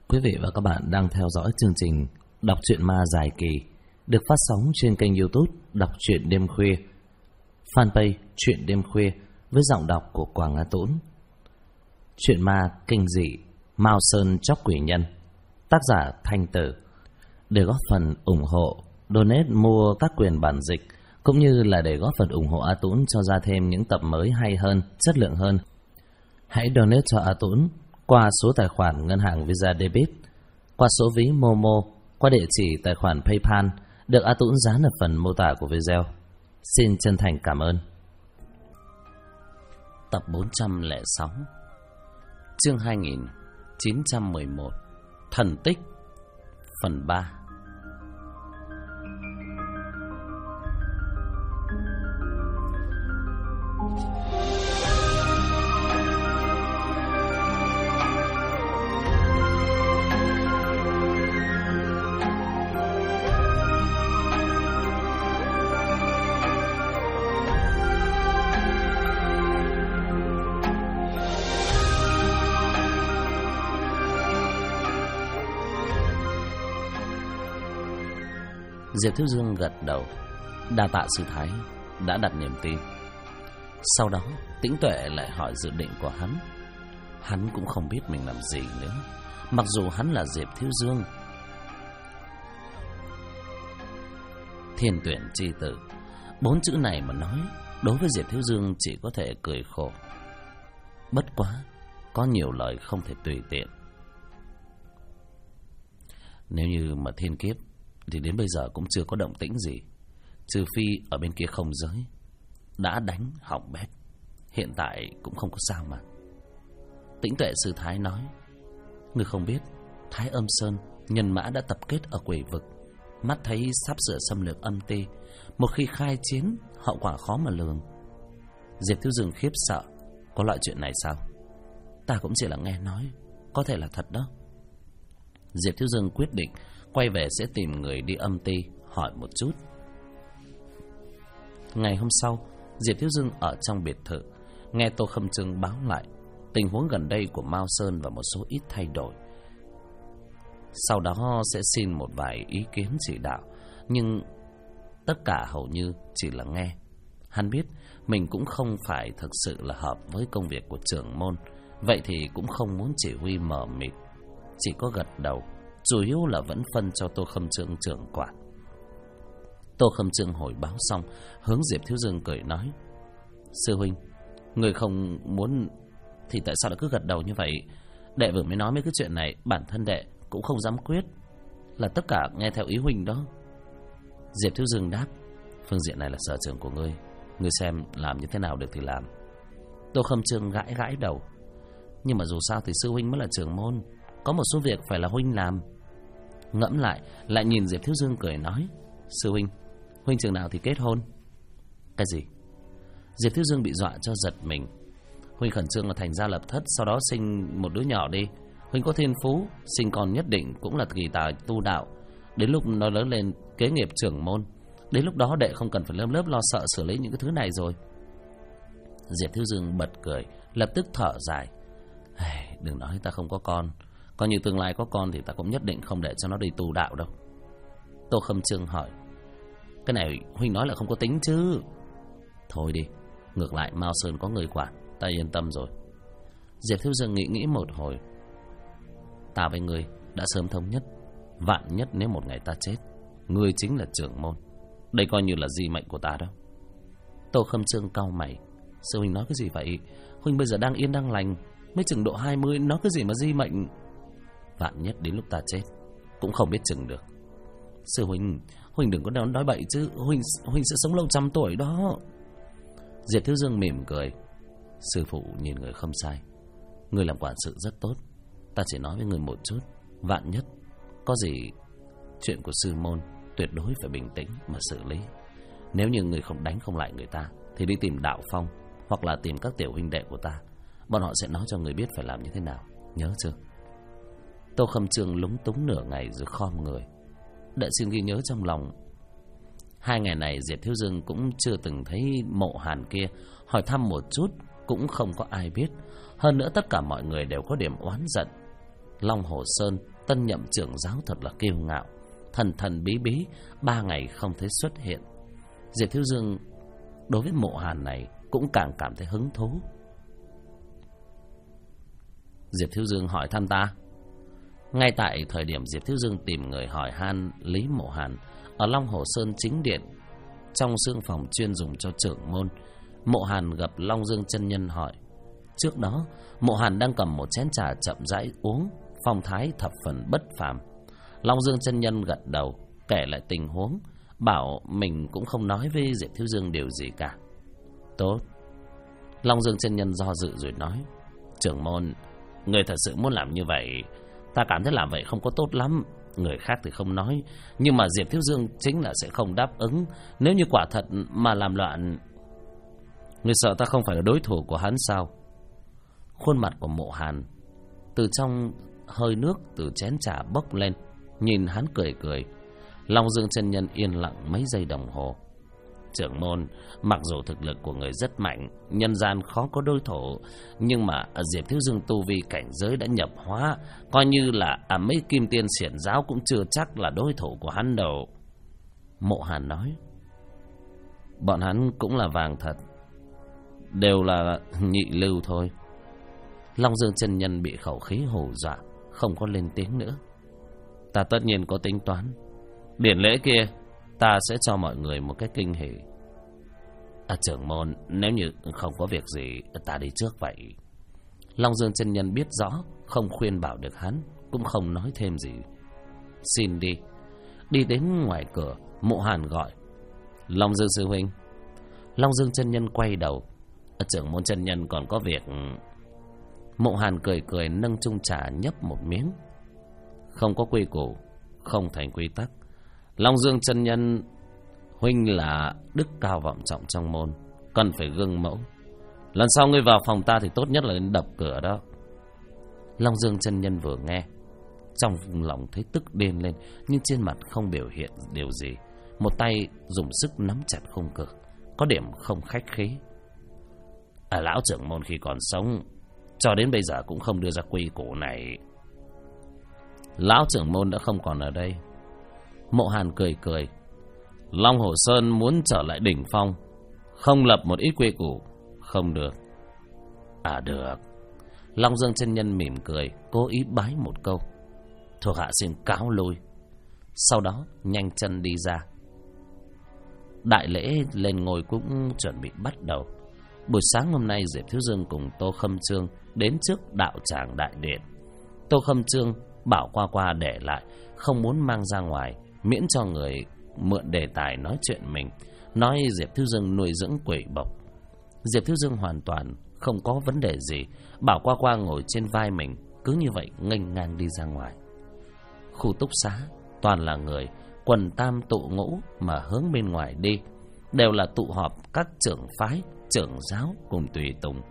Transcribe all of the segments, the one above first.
Quý vị và các bạn đang theo dõi chương trình Đọc truyện ma dài kỳ được phát sóng trên kênh YouTube Đọc truyện đêm khuya, fanpage Truyện đêm khuya với giọng đọc của Quảng Á Tũng. Truyện ma kinh dị Mao Sơn Chóc Quỷ Nhân, tác giả Thanh Tử. Để góp phần ủng hộ, donate mua các quyền bản dịch cũng như là để góp phần ủng hộ A Tũng cho ra thêm những tập mới hay hơn, chất lượng hơn, hãy donate cho A Tũng qua số tài khoản ngân hàng Visa Debit, qua số ví Momo, qua địa chỉ tài khoản PayPal được A Tũng dán ở phần mô tả của video. Xin chân thành cảm ơn. Tập 406, chương 2911, Thần Tích, phần 3. Diệp Thiếu Dương gật đầu, đa tạ sư thái đã đặt niềm tin. Sau đó Tĩnh Tuệ lại hỏi dự định của hắn. Hắn cũng không biết mình làm gì nữa, mặc dù hắn là Diệp Thiếu Dương, thiên tuyển chi tử. 4 chữ này mà nói, đối với Diệp Thiếu Dương chỉ có thể cười khổ. Bất quá, có nhiều lời không thể tùy tiện. Nếu như mà thiên kiếp thì đến bây giờ cũng chưa có động tĩnh gì, trừ phi ở bên kia không giới đã đánh hỏng bét. Hiện tại cũng không có sao mà. Tĩnh Tuệ sư thái nói, ngươi không biết Thái Âm Sơn nhân mã đã tập kết ở quỷ vực, mắt thấy sắp sửa xâm lược âm ti. Một khi khai chiến, hậu quả khó mà lường. Diệp Thiếu Dương khiếp sợ, có loại chuyện này sao? Ta cũng chỉ là nghe nói, có thể là thật đó. Diệp Thiếu Dương quyết định quay về sẽ tìm người đi âm ti hỏi một chút. Ngày hôm sau, Diệp Thiếu Dương ở trong biệt thự, nghe Tô Khâm Trương báo lại tình huống gần đây của Mao Sơn và một số ít thay đổi. Sau đó sẽ xin một vài ý kiến chỉ đạo, nhưng tất cả hầu như chỉ là nghe. Hắn biết mình cũng không phải thực sự là hợp với công việc của trưởng môn, vậy thì cũng không muốn chỉ huy mờ mịt, chỉ có gật đầu, chủ yếu là vẫn phân cho Tô Khâm Trương trưởng quản. Tô Khâm Trương hồi báo xong, hướng Diệp Thiếu Dương cười nói, sư huynh, người không muốn thì tại sao lại cứ gật đầu như vậy? Đệ vừa mới nói mấy cái chuyện này, bản thân đệ cũng không dám quyết, là tất cả nghe theo ý huynh đó. Diệp Thiếu Dương đáp, phương diện này là sở trường của ngươi, ngươi xem làm như thế nào được thì làm. Tô Khâm Trương gãi gãi đầu, nhưng mà dù sao thì sư huynh mới là trưởng môn, có một số việc phải là huynh làm. Ngẫm lại, lại nhìn Diệp Thiếu Dương cười nói, sư huynh, huynh chừng nào thì kết hôn? Cái gì? Diệp Thiếu Dương bị dọa cho giật mình. Huynh khẩn trương là thành gia lập thất, sau đó sinh một đứa nhỏ đi. Huynh có thiên phú, sinh con nhất định cũng là kỳ tài tu đạo. Đến lúc nó lớn lên kế nghiệp trưởng môn, đến lúc đó đệ không cần phải lớp lo sợ xử lý những cái thứ này rồi. Diệp Thiếu Dương bật cười, lập tức thở dài, đừng nói ta không có con, coi như tương lai có con thì ta cũng nhất định không để cho nó đi tu đạo đâu. Tô Khâm Trương hỏi, cái này huynh nói là không có tính chứ? Thôi đi, ngược lại Mao Sơn có người quản, ta yên tâm rồi. Diệp Thiếu Dương nghĩ một hồi, ta với ngươi đã sớm thống nhất, vạn nhất nếu một ngày ta chết, ngươi chính là trưởng môn, đây coi như là di mệnh của ta đó. Tô Khâm Trương cau mày, sư huynh nói cái gì vậy? Huynh bây giờ đang yên đang lành, mới chừng độ 20, nói cái gì mà di mệnh? Vạn nhất đến lúc ta chết cũng không biết chừng được. Sư huynh, huynh đừng có nói bậy chứ, huynh sẽ sống lâu 100 tuổi đó. Diệp Thiếu Dương mỉm cười, sư phụ nhìn người không sai, người làm quản sự rất tốt. Ta chỉ nói với người một chút, vạn nhất có gì chuyện của sư môn, tuyệt đối phải bình tĩnh mà xử lý. Nếu như người không đánh không lại người ta thì đi tìm Đạo Phong hoặc là tìm các tiểu huynh đệ của ta, bọn họ sẽ nói cho người biết phải làm như thế nào, nhớ chưa? Tô Khâm Trương lúng túng nửa ngày rồi khom người, đệ xin ghi nhớ trong lòng. 2 ngày này Diệp Thiếu Dương cũng chưa từng thấy Mộ Hàn kia, hỏi thăm một chút cũng không có ai biết. Hơn nữa tất cả mọi người đều có điểm oán giận. Long Hồ Sơn tân nhậm trưởng giáo thật là kiêu ngạo, thần thần bí bí, 3 ngày không thấy xuất hiện. Diệp Thiếu Dương đối với Mộ Hàn này cũng càng cảm thấy hứng thú. Diệp Thiếu Dương hỏi thăm ta. Ngay tại thời điểm Diệp Thiếu Dương tìm người hỏi han Lý Mộ Hàn, ở Long Hồ Sơn chính điện, trong xương phòng chuyên dùng cho trưởng môn, Mộ Hàn gặp Long Dương chân nhân hỏi. Trước đó, Mộ Hàn đang cầm một chén trà chậm rãi uống, phong thái thập phần bất phàm. Long Dương chân nhân gật đầu, kể lại tình huống, bảo mình cũng không nói với Diệp Thiếu Dương điều gì cả. Tốt. Long Dương chân nhân do dự rồi nói. Trưởng môn, người thật sự muốn làm như vậy? Ta cảm thấy làm vậy không có tốt lắm. Người khác thì không nói, nhưng mà Diệp Thiếu Dương chính là sẽ không đáp ứng. Nếu như quả thật mà làm loạn. Người sợ ta không phải là đối thủ của hắn sao? Khuôn mặt của Mộ Hàn từ trong hơi nước từ chén trà bốc lên, nhìn hắn cười cười. Long Dương chân nhân yên lặng mấy giây đồng hồ. Trưởng môn, mặc dù thực lực của người rất mạnh, nhân gian khó có đối thủ, nhưng mà Diệp Thiếu Dương tu vi cảnh giới đã nhập hóa, coi như là mấy kim tiên xiển giáo cũng chưa chắc là đối thủ của hắn đâu. Mộ Hàn nói. Bọn hắn cũng là vàng thật, đều là nhị lưu thôi. Long Dương chân nhân bị khẩu khí hù dọa, không có lên tiếng nữa. Ta tất nhiên có tính toán. Điển lễ kia ta sẽ cho mọi người một cái kinh hỉ. Trưởng môn, nếu như không có việc gì, ta đi trước vậy. Long Dương chân nhân biết rõ, không khuyên bảo được hắn, cũng không nói thêm gì. Xin đi. Đi đến ngoài cửa, Mộ Hàn gọi. Long Dương sư huynh. Long Dương chân nhân quay đầu. Trưởng môn chân nhân còn có việc. Mộ Hàn cười cười nâng chung trà nhấp một miếng. Không có quy củ, không thành quy tắc. Long Dương chân nhân, huynh là đức cao vọng trọng trong môn, cần phải gương mẫu. Lần sau ngươi vào phòng ta thì tốt nhất là đến đập cửa đó. Long Dương chân nhân vừa nghe, trong lòng thấy tức điên lên, nhưng trên mặt không biểu hiện điều gì. Một tay dùng sức nắm chặt khung cửa, có điểm không khách khí. Lão trưởng môn khi còn sống, cho đến bây giờ cũng không đưa ra quy củ này. Lão trưởng môn đã không còn ở đây. Mộ Hàn cười cười. Long Hồ Sơn muốn trở lại đỉnh phong, không lập một ít quy củ không được. Được. Long Dương chân nhân mỉm cười, cố ý bái một câu. Thuộc hạ xin cáo lui. Sau đó nhanh chân đi ra. Đại lễ lên ngôi cũng chuẩn bị bắt đầu. Buổi sáng hôm nay, Diệp Thiếu Dương cùng Tô Khâm Trương đến trước đạo tràng đại điện. Tô Khâm Trương bảo qua qua để lại, không muốn mang ra ngoài, miễn cho người mượn đề tài nói chuyện mình, nói Diệp Thiếu Dương nuôi dưỡng quỷ bộc. Diệp Thiếu Dương hoàn toàn không có vấn đề gì, bảo qua qua ngồi trên vai mình, cứ như vậy nghênh ngang đi ra ngoài. Khu túc xá toàn là người, quần tam tụ ngũ mà hướng bên ngoài đi, đều là tụ họp các trưởng phái, trưởng giáo cùng tùy tùng.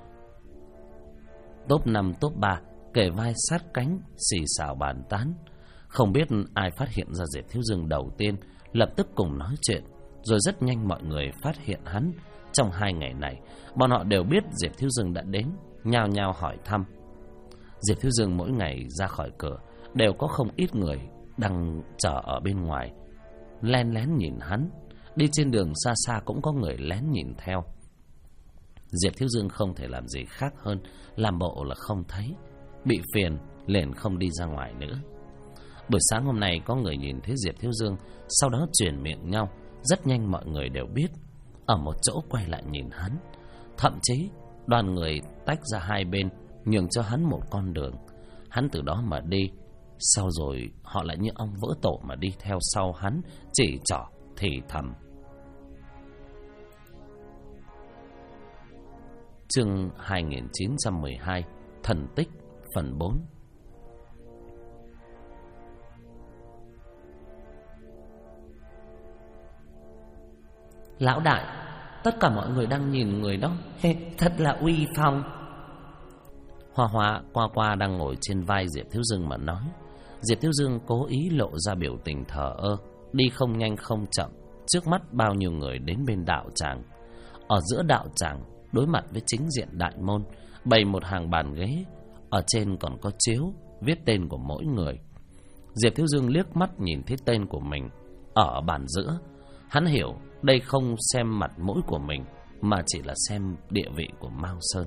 Top 5 top 3 kề vai sát cánh, xì xào bàn tán. Không biết ai phát hiện ra Diệp Thiếu Dương đầu tiên, lập tức cùng nói chuyện. Rồi rất nhanh mọi người phát hiện hắn. Trong 2 ngày này, bọn họ đều biết Diệp Thiếu Dương đã đến, nhao nhao hỏi thăm. Diệp Thiếu Dương mỗi ngày ra khỏi cửa, đều có không ít người đang chờ ở bên ngoài, len lén nhìn hắn. Đi trên đường xa xa cũng có người lén nhìn theo. Diệp Thiếu Dương không thể làm gì khác hơn làm bộ là không thấy, bị phiền liền không đi ra ngoài nữa. Buổi sáng hôm nay có người nhìn thấy Diệp Thiếu Dương, sau đó truyền miệng nhau. Rất nhanh mọi người đều biết, ở một chỗ quay lại nhìn hắn. Thậm chí đoàn người tách ra hai bên, nhường cho hắn một con đường. Hắn từ đó mà đi. Sau rồi họ lại như ong vỡ tổ mà đi theo sau hắn, chỉ trỏ thì thầm. Chương 2912 Thần tích phần 4. Lão đại, tất cả mọi người đang nhìn người đó, thật là uy phong. Hoa Hoa qua qua đang ngồi trên vai Diệp Thiếu Dương mà nói. Diệp Thiếu Dương cố ý lộ ra biểu tình thờ ơ, đi không nhanh không chậm. Trước mắt bao nhiêu người đến bên đạo tràng. Ở giữa đạo tràng, đối mặt với chính diện đại môn, bày một hàng bàn ghế. Ở trên còn có chiếu viết tên của mỗi người. Diệp Thiếu Dương liếc mắt nhìn thấy tên của mình ở bàn giữa. Hắn hiểu đây không xem mặt mũi của mình, mà chỉ là xem địa vị của Mao Sơn.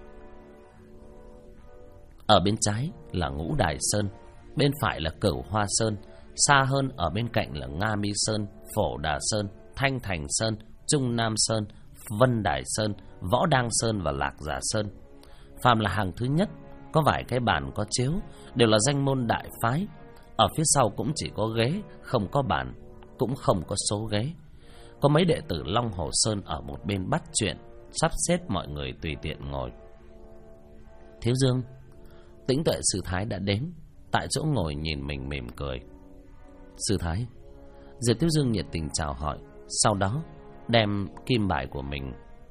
Ở bên trái là Ngũ Đài Sơn, bên phải là Cửu Hoa Sơn, xa hơn ở bên cạnh là Nga Mi Sơn, Phổ Đà Sơn, Thanh Thành Sơn, Trung Nam Sơn, Vân Đài Sơn, Võ Đăng Sơn và Lạc Giả Sơn. Phàm là hàng thứ nhất, có vài cái bàn có chiếu, đều là danh môn đại phái. Ở phía sau cũng chỉ có ghế, không có bàn, cũng không có số ghế. Có mấy đệ tử Long Hồ Sơn ở một bên bắt chuyện, sắp xếp mọi người tùy tiện ngồi. Thiếu Dương, Tĩnh Tuệ Sư Thái đã đến, tại chỗ ngồi nhìn mình mỉm cười. Sư Thái. Diệp Thiếu Dương nhiệt tình chào hỏi, sau đó đem kim bài của mình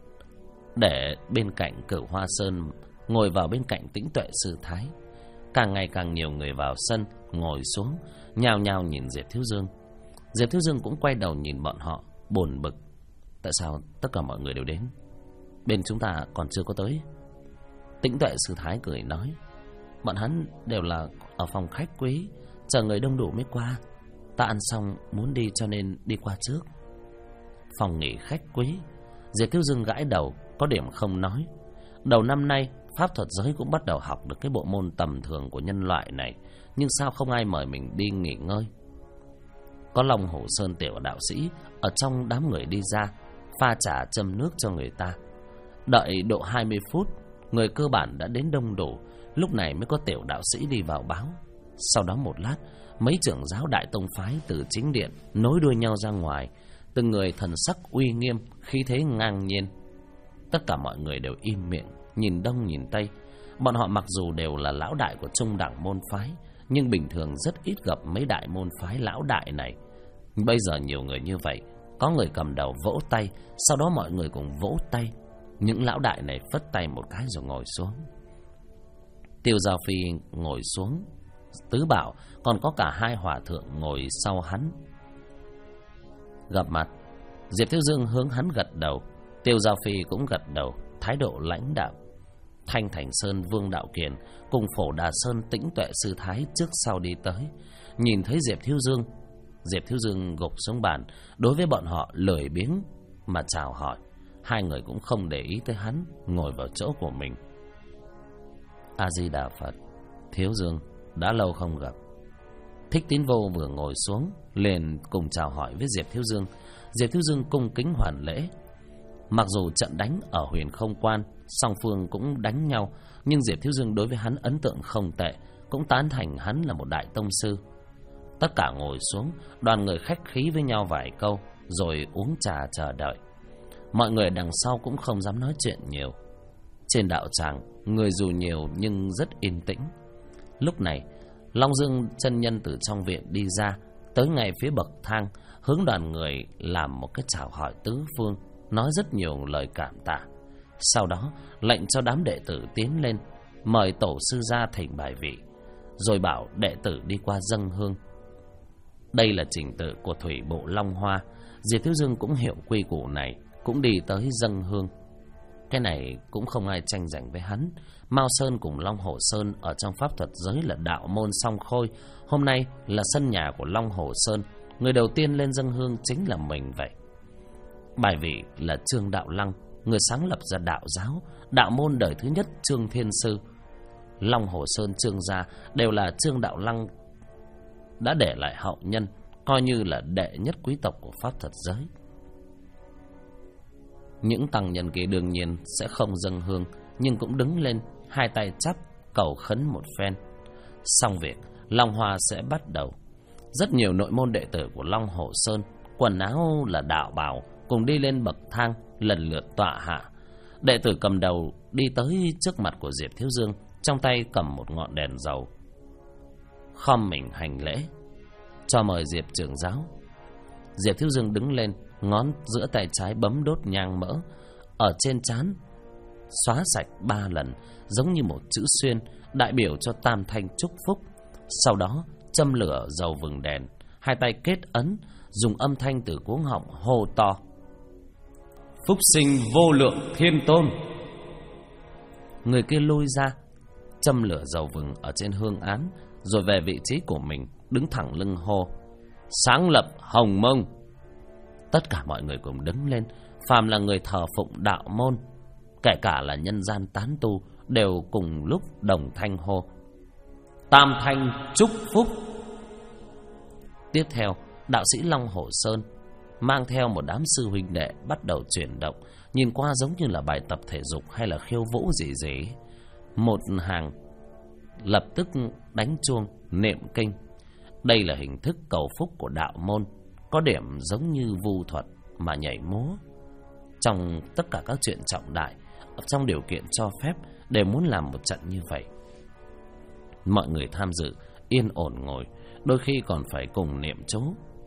để bên cạnh Cửu Hoa Sơn, ngồi vào bên cạnh Tĩnh Tuệ Sư Thái. Càng ngày càng nhiều người vào sân, ngồi xuống, nhao nhao nhìn Diệp Thiếu Dương. Diệp Thiếu Dương cũng quay đầu nhìn bọn họ, buồn bực. Tại sao tất cả mọi người đều đến, bên chúng ta còn chưa có tới? Tĩnh Tuệ Sư Thái cười nói, bọn hắn đều là ở phòng khách quý, chờ người đông đủ mới qua. Ta ăn xong muốn đi cho nên đi qua trước. Phòng nghỉ khách quý? Diệp Thiếu Dương gãi đầu, có điểm không nói. Đầu năm nay pháp thuật giới cũng bắt đầu học được cái bộ môn tầm thường của nhân loại này, nhưng sao không ai mời mình đi nghỉ ngơi? Có Long Hồ Sơn tiểu đạo sĩ ở trong đám người đi ra, pha trà châm nước cho người ta. Đợi độ 20 phút, người cơ bản đã đến đông đủ, lúc này mới có tiểu đạo sĩ đi vào báo. Sau đó một lát, mấy trưởng giáo đại tông phái từ chính điện nối đuôi nhau ra ngoài, từng người thần sắc uy nghiêm, khí thế ngang nhiên. Tất cả mọi người đều im miệng, nhìn đông nhìn tây. Bọn họ mặc dù đều là lão đại của trung đẳng môn phái, nhưng bình thường rất ít gặp mấy đại môn phái lão đại này. Bây giờ nhiều người như vậy, có người cầm đầu vỗ tay, sau đó mọi người cùng vỗ tay. Những lão đại này phất tay một cái rồi ngồi xuống. Tiêu Giao Phi ngồi xuống, Tứ Bảo, còn có cả hai hòa thượng ngồi sau hắn. Gặp mặt, Diệp Thiếu Dương hướng hắn gật đầu, Tiêu Giao Phi cũng gật đầu, thái độ lãnh đạo. Thanh Thành Sơn Vương Đạo Kiền cùng Phổ Đà Sơn Tĩnh Tuệ Sư Thái trước sau đi tới, nhìn thấy Diệp Thiếu Dương, Diệp Thiếu Dương gục xuống bàn, đối với bọn họ lười biếng mà chào hỏi. Hai người cũng không để ý tới hắn, ngồi vào chỗ của mình. A Di Đà Phật. Thiếu Dương, đã lâu không gặp. Thích Tín Vô vừa ngồi xuống, liền cùng chào hỏi với Diệp Thiếu Dương. Diệp Thiếu Dương cung kính hoàn lễ. Mặc dù trận đánh ở Huyền Không Quan, song phương cũng đánh nhau, nhưng Diệp Thiếu Dương đối với hắn ấn tượng không tệ, cũng tán thành hắn là một đại tông sư. Tất cả ngồi xuống, đoàn người khách khí với nhau vài câu, rồi uống trà chờ đợi. Mọi người đằng sau cũng không dám nói chuyện nhiều. Trên đạo tràng, người dù nhiều nhưng rất yên tĩnh. Lúc này, Long Dương chân nhân từ trong viện đi ra, tới ngay phía bậc thang, hướng đoàn người làm một cái chào hỏi tứ phương, nói rất nhiều lời cảm tạ. Sau đó, lệnh cho đám đệ tử tiến lên, mời tổ sư ra thỉnh bài vị, rồi bảo đệ tử đi qua dâng hương. Đây là trình tự của thủy bộ Long Hoa. Diệp Thiếu Dương cũng hiểu quy củ này, cũng đi tới dâng hương. Cái này cũng không ai tranh giành với hắn. Mao Sơn cùng Long Hồ Sơn ở trong pháp thuật giới là đạo môn song khôi. Hôm nay là sân nhà của Long Hồ Sơn, người đầu tiên lên dâng hương chính là mình vậy. Bài vị là Trương Đạo Lăng, người sáng lập ra đạo giáo, đạo môn đời thứ nhất Trương Thiên Sư. Long Hồ Sơn, Trương gia đều là Trương Đạo Lăng đã để lại hậu nhân, coi như là đệ nhất quý tộc của pháp thuật giới. Những tăng nhân kia đương nhiên sẽ không dâng hương, nhưng cũng đứng lên, hai tay chắp cầu khấn một phen. Xong việc, Long Hoa sẽ bắt đầu. Rất nhiều nội môn đệ tử của Long Hồ Sơn, quần áo là đạo bào, cùng đi lên bậc thang, lần lượt tọa hạ. Đệ tử cầm đầu đi tới trước mặt của Diệp Thiếu Dương, trong tay cầm một ngọn đèn dầu, khom mình hành lễ, cho mời Diệp trưởng giáo. Diệp Thiếu Dương đứng lên, ngón giữa tay trái bấm đốt nhang mỡ, ở trên trán xóa sạch 3 lần, giống như một chữ xuyên, đại biểu cho tam thanh chúc phúc. Sau đó châm lửa dầu vừng đèn, hai tay kết ấn, dùng âm thanh từ cuống họng hô to: Phúc sinh vô lượng thiên tôn. Người kia lui ra, châm lửa dầu vừng ở trên hương án, rồi về vị trí của mình, đứng thẳng lưng hô: Sáng lập Hồng Mông! Tất cả mọi người cùng đứng lên, phàm là người thờ phụng đạo môn, kể cả là nhân gian tán tu, đều cùng lúc đồng thanh hô: Tam thanh chúc phúc! Tiếp theo, đạo sĩ Long Hồ Sơn mang theo một đám sư huynh đệ bắt đầu chuyển động, nhìn qua giống như là bài tập thể dục hay là khiêu vũ gì gì. Một hàng lập tức đánh chuông, niệm kinh. Đây là hình thức cầu phúc của đạo môn, có điểm giống như vu thuật mà nhảy múa. Trong tất cả các chuyện trọng đại, trong điều kiện cho phép, đều muốn làm một trận như vậy. Mọi người tham dự yên ổn ngồi, đôi khi còn phải cùng niệm chú.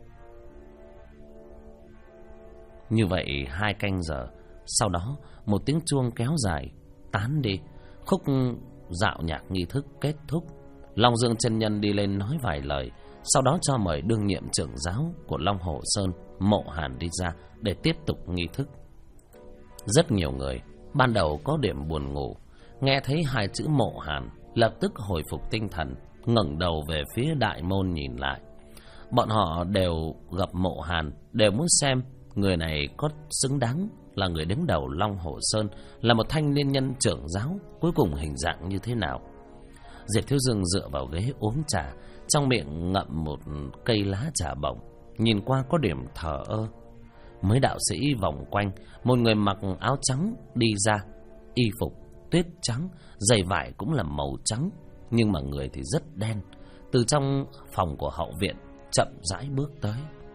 Như vậy 2 canh giờ, sau đó một tiếng chuông kéo dài tán đi, khúc dạo nhạc nghi thức kết thúc. Long Dương chân nhân đi lên nói vài lời, sau đó cho mời đương nhiệm trưởng giáo của Long Hồ Sơn, Mộ Hàn đi ra để tiếp tục nghi thức. Rất nhiều người ban đầu có điểm buồn ngủ, nghe thấy 2 chữ Mộ Hàn lập tức hồi phục tinh thần, ngẩng đầu về phía đại môn nhìn lại. Bọn họ đều gặp Mộ Hàn, đều muốn xem người này có xứng đáng là người đứng đầu Long Hồ Sơn, là một thanh niên nhân trưởng giáo, cuối cùng hình dạng như thế nào. Diệp Thiếu Dương dựa vào ghế uống trà, trong miệng ngậm một cây lá trà bồng, nhìn qua có điểm thờ ơ. Mấy đạo sĩ vòng quanh, một người mặc áo trắng đi ra, y phục tuyết trắng, giày vải cũng là màu trắng, nhưng mà người thì rất đen. Từ trong phòng của hậu viện chậm rãi bước tới.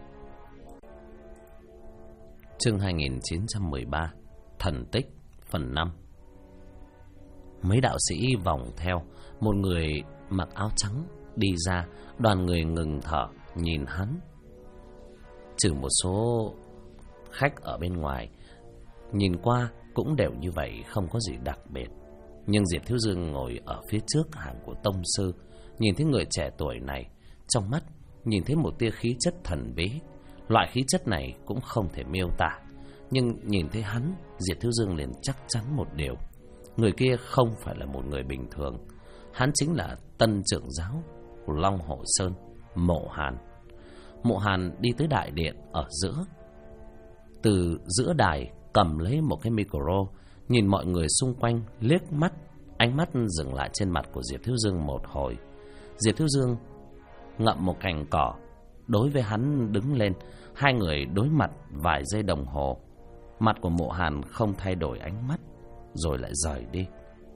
Chương 2913 Thần tích phần 5. Mấy đạo sĩ vòng theo, một người mặc áo trắng đi ra, đoàn người ngừng thở nhìn hắn. Trừ một số khách ở bên ngoài, nhìn qua cũng đều như vậy, không có gì đặc biệt. Nhưng Diệp Thiếu Dương ngồi ở phía trước hàng của tông sư, nhìn thấy người trẻ tuổi này, trong mắt nhìn thấy một tia khí chất thần bí. Loại khí chất này cũng không thể miêu tả, nhưng nhìn thấy hắn, Diệp Thiếu Dương liền chắc chắn một điều: người kia không phải là một người bình thường. Hắn chính là tân trưởng giáo của Long Hồ Sơn, Mộ Hàn. Mộ Hàn đi tới đại điện ở giữa, từ giữa đài cầm lấy một cái micro, nhìn mọi người xung quanh liếc mắt, ánh mắt dừng lại trên mặt của Diệp Thiếu Dương một hồi. Diệp Thiếu Dương ngậm một cành cỏ, đối với hắn đứng lên. 2 người đối mặt vài giây đồng hồ, mặt của Mộ Hàn không thay đổi ánh mắt, rồi lại rời đi.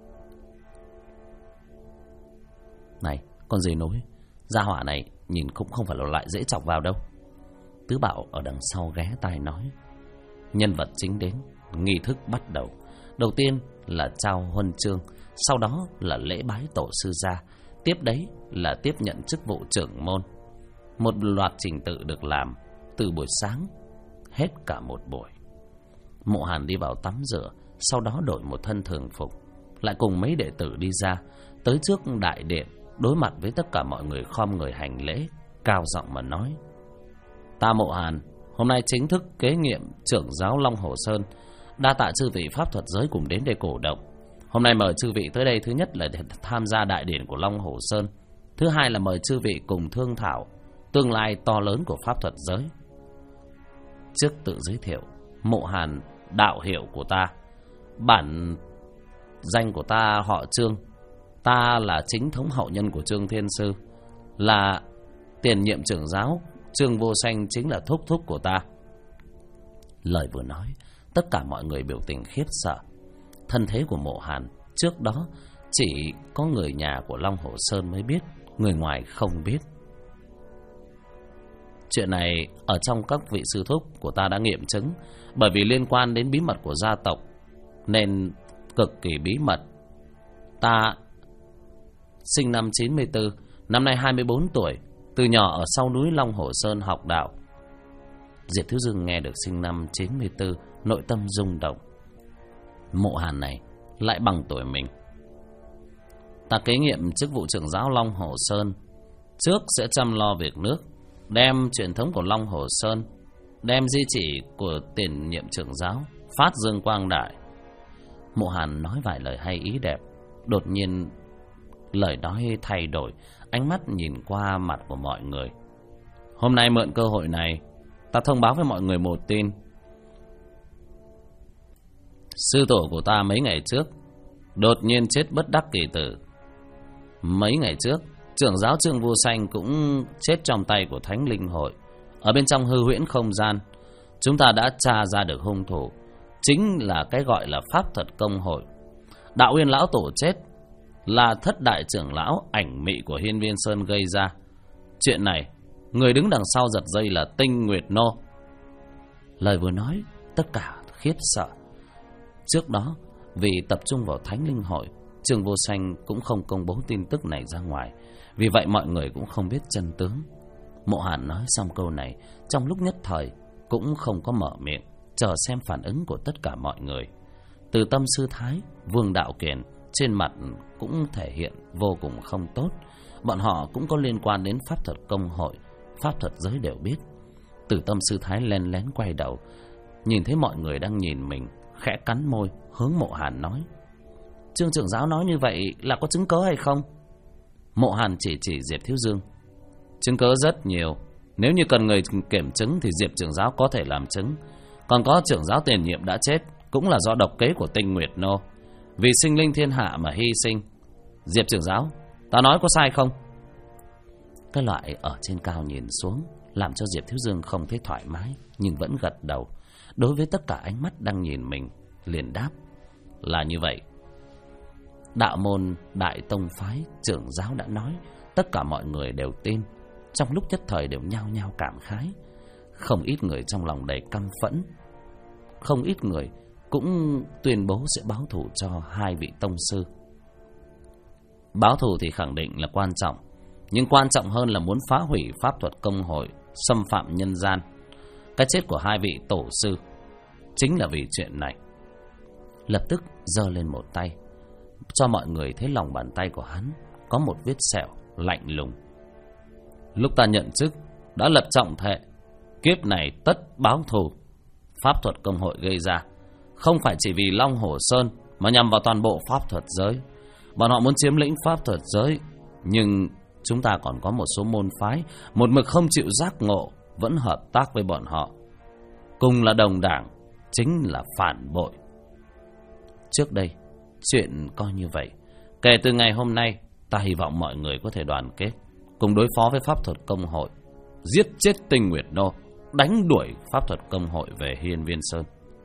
Này, con gì nối, gia hỏa này nhìn cũng không phải là loại dễ chọc vào đâu. Tứ Bảo ở đằng sau ghé tai nói. Nhân vật chính đến, nghi thức bắt đầu. Đầu tiên là trao huân chương, sau đó là lễ bái tổ sư gia, tiếp đấy là tiếp nhận chức vụ trưởng môn. Một loạt trình tự được làm từ buổi sáng hết cả một buổi. Mộ Hàn đi vào tắm rửa, sau đó đổi một thân thường phục, lại cùng mấy đệ tử đi ra, tới trước đại điện, đối mặt với tất cả mọi người khom người hành lễ, cao giọng mà nói: Ta Mộ Hàn hôm nay chính thức kế nhiệm trưởng giáo Long Hồ Sơn, đa tạ chư vị pháp thuật giới cùng đến để cổ động. Hôm nay mời chư vị tới đây, thứ nhất là để tham gia đại điển của Long Hồ Sơn, thứ hai là mời chư vị cùng thương thảo tương lai to lớn của pháp thuật giới. Trước tự giới thiệu, Mộ Hàn, đạo hiệu của ta, bản danh của ta họ Trương, ta là chính thống hậu nhân của Trương Thiên Sư, là tiền nhiệm trưởng giáo. Trương Vô Sanh chính là thúc thúc của ta. Lời vừa nói, tất cả mọi người biểu tình khiếp sợ. Thân thế của Mộ Hàn trước đó chỉ có người nhà của Long Hồ Sơn mới biết, người ngoài không biết. Chuyện này ở trong các vị sư thúc của ta đã nghiệm chứng, bởi vì liên quan đến bí mật của gia tộc nên cực kỳ bí mật. Ta sinh năm 94, năm nay 24 tuổi, từ nhỏ ở sau núi Long Hồ Sơn học đạo. Diệp Thiếu Dương nghe được sinh năm 94, nội tâm rung động. Mộ Hàn này lại bằng tuổi mình. Ta kế nhiệm chức vụ trưởng giáo Long Hồ Sơn, trước sẽ chăm lo việc nước, đem truyền thống của Long Hồ Sơn, đem di chỉ của tiền nhiệm trưởng giáo phát dương quang đại. Mộ Hàn nói vài lời hay ý đẹp, đột nhiên lời nói thay đổi, ánh mắt nhìn qua mặt của mọi người. Hôm nay mượn cơ hội này, ta thông báo với mọi người một tin. Sư tổ của ta mấy ngày trước đột nhiên chết bất đắc kỳ tử. Mấy ngày trước, trưởng giáo Trương Vô Sanh cũng chết trong tay của Thánh Linh Hội. Ở bên trong hư huyễn không gian, chúng ta đã tra ra được hung thủ, chính là cái gọi là Pháp Thuật Công Hội. Đạo Uyên lão tổ chết là thất đại trưởng lão ảnh mị của Hiên Viên Sơn gây ra. Chuyện này, người đứng đằng sau giật dây là Tinh Nguyệt Nô. Lời vừa nói, tất cả khiếp sợ. Trước đó, vì tập trung vào Thánh Linh Hội, Trương Vô Sanh cũng không công bố tin tức này ra ngoài. Vì vậy mọi người cũng không biết chân tướng. Mộ Hàn nói xong câu này, trong lúc nhất thời cũng không có mở miệng, chờ xem phản ứng của tất cả mọi người. Từ Tâm Sư Thái, Vương Đạo Kiền trên mặt cũng thể hiện vô cùng không tốt. Bọn họ cũng có liên quan đến Pháp Thuật Công Hội, Pháp Thuật giới đều biết. Từ Tâm Sư Thái len lén quay đầu, nhìn thấy mọi người đang nhìn mình, khẽ cắn môi, hướng Mộ Hàn nói: Trương trưởng giáo nói như vậy là có chứng cớ hay không? Mộ Hàn chỉ Diệp Thiếu Dương: Chứng cớ rất nhiều. Nếu như cần người kiểm chứng thì Diệp trưởng giáo có thể làm chứng. Còn có trưởng giáo tiền nhiệm đã chết, cũng là do độc kế của Tinh Nguyệt Nô, vì sinh linh thiên hạ mà hy sinh. Diệp trưởng giáo, ta nói có sai không? Cái loại ở trên cao nhìn xuống làm cho Diệp Thiếu Dương không thấy thoải mái, nhưng vẫn gật đầu. Đối với tất cả ánh mắt đang nhìn mình, liền đáp: Là như vậy. Đạo môn Đại Tông phái trưởng giáo đã nói, tất cả mọi người đều tin. Trong lúc nhất thời đều nhao nhao cảm khái. Không ít người trong lòng đầy căm phẫn, không ít người cũng tuyên bố sẽ báo thù cho hai vị tông sư. Báo thù thì khẳng định là quan trọng, nhưng quan trọng hơn là muốn phá hủy Pháp Thuật Công Hội, xâm phạm nhân gian. Cái chết của hai vị tổ sư chính là vì chuyện này. Lập tức giơ lên một tay, cho mọi người thấy lòng bàn tay của hắn có một vết sẹo lạnh lùng. Lúc ta nhận chức đã lập trọng thệ, kiếp này tất báo thù. Pháp Thuật Công Hội gây ra không phải chỉ vì Long Hổ Sơn, mà nhằm vào toàn bộ Pháp Thuật giới. Bọn họ muốn chiếm lĩnh Pháp Thuật giới, nhưng chúng ta còn có một số môn phái một mực không chịu giác ngộ, vẫn hợp tác với bọn họ. Cùng là đồng đảng, chính là phản bội. Trước đây, chuyện coi như vậy. Kể từ ngày hôm nay, ta hy vọng mọi người có thể đoàn kết, cùng đối phó với Pháp Thuật Công Hội, giết chết Tinh Nguyệt Nô, đánh đuổi Pháp Thuật Công Hội về Hiên Viên Sơn.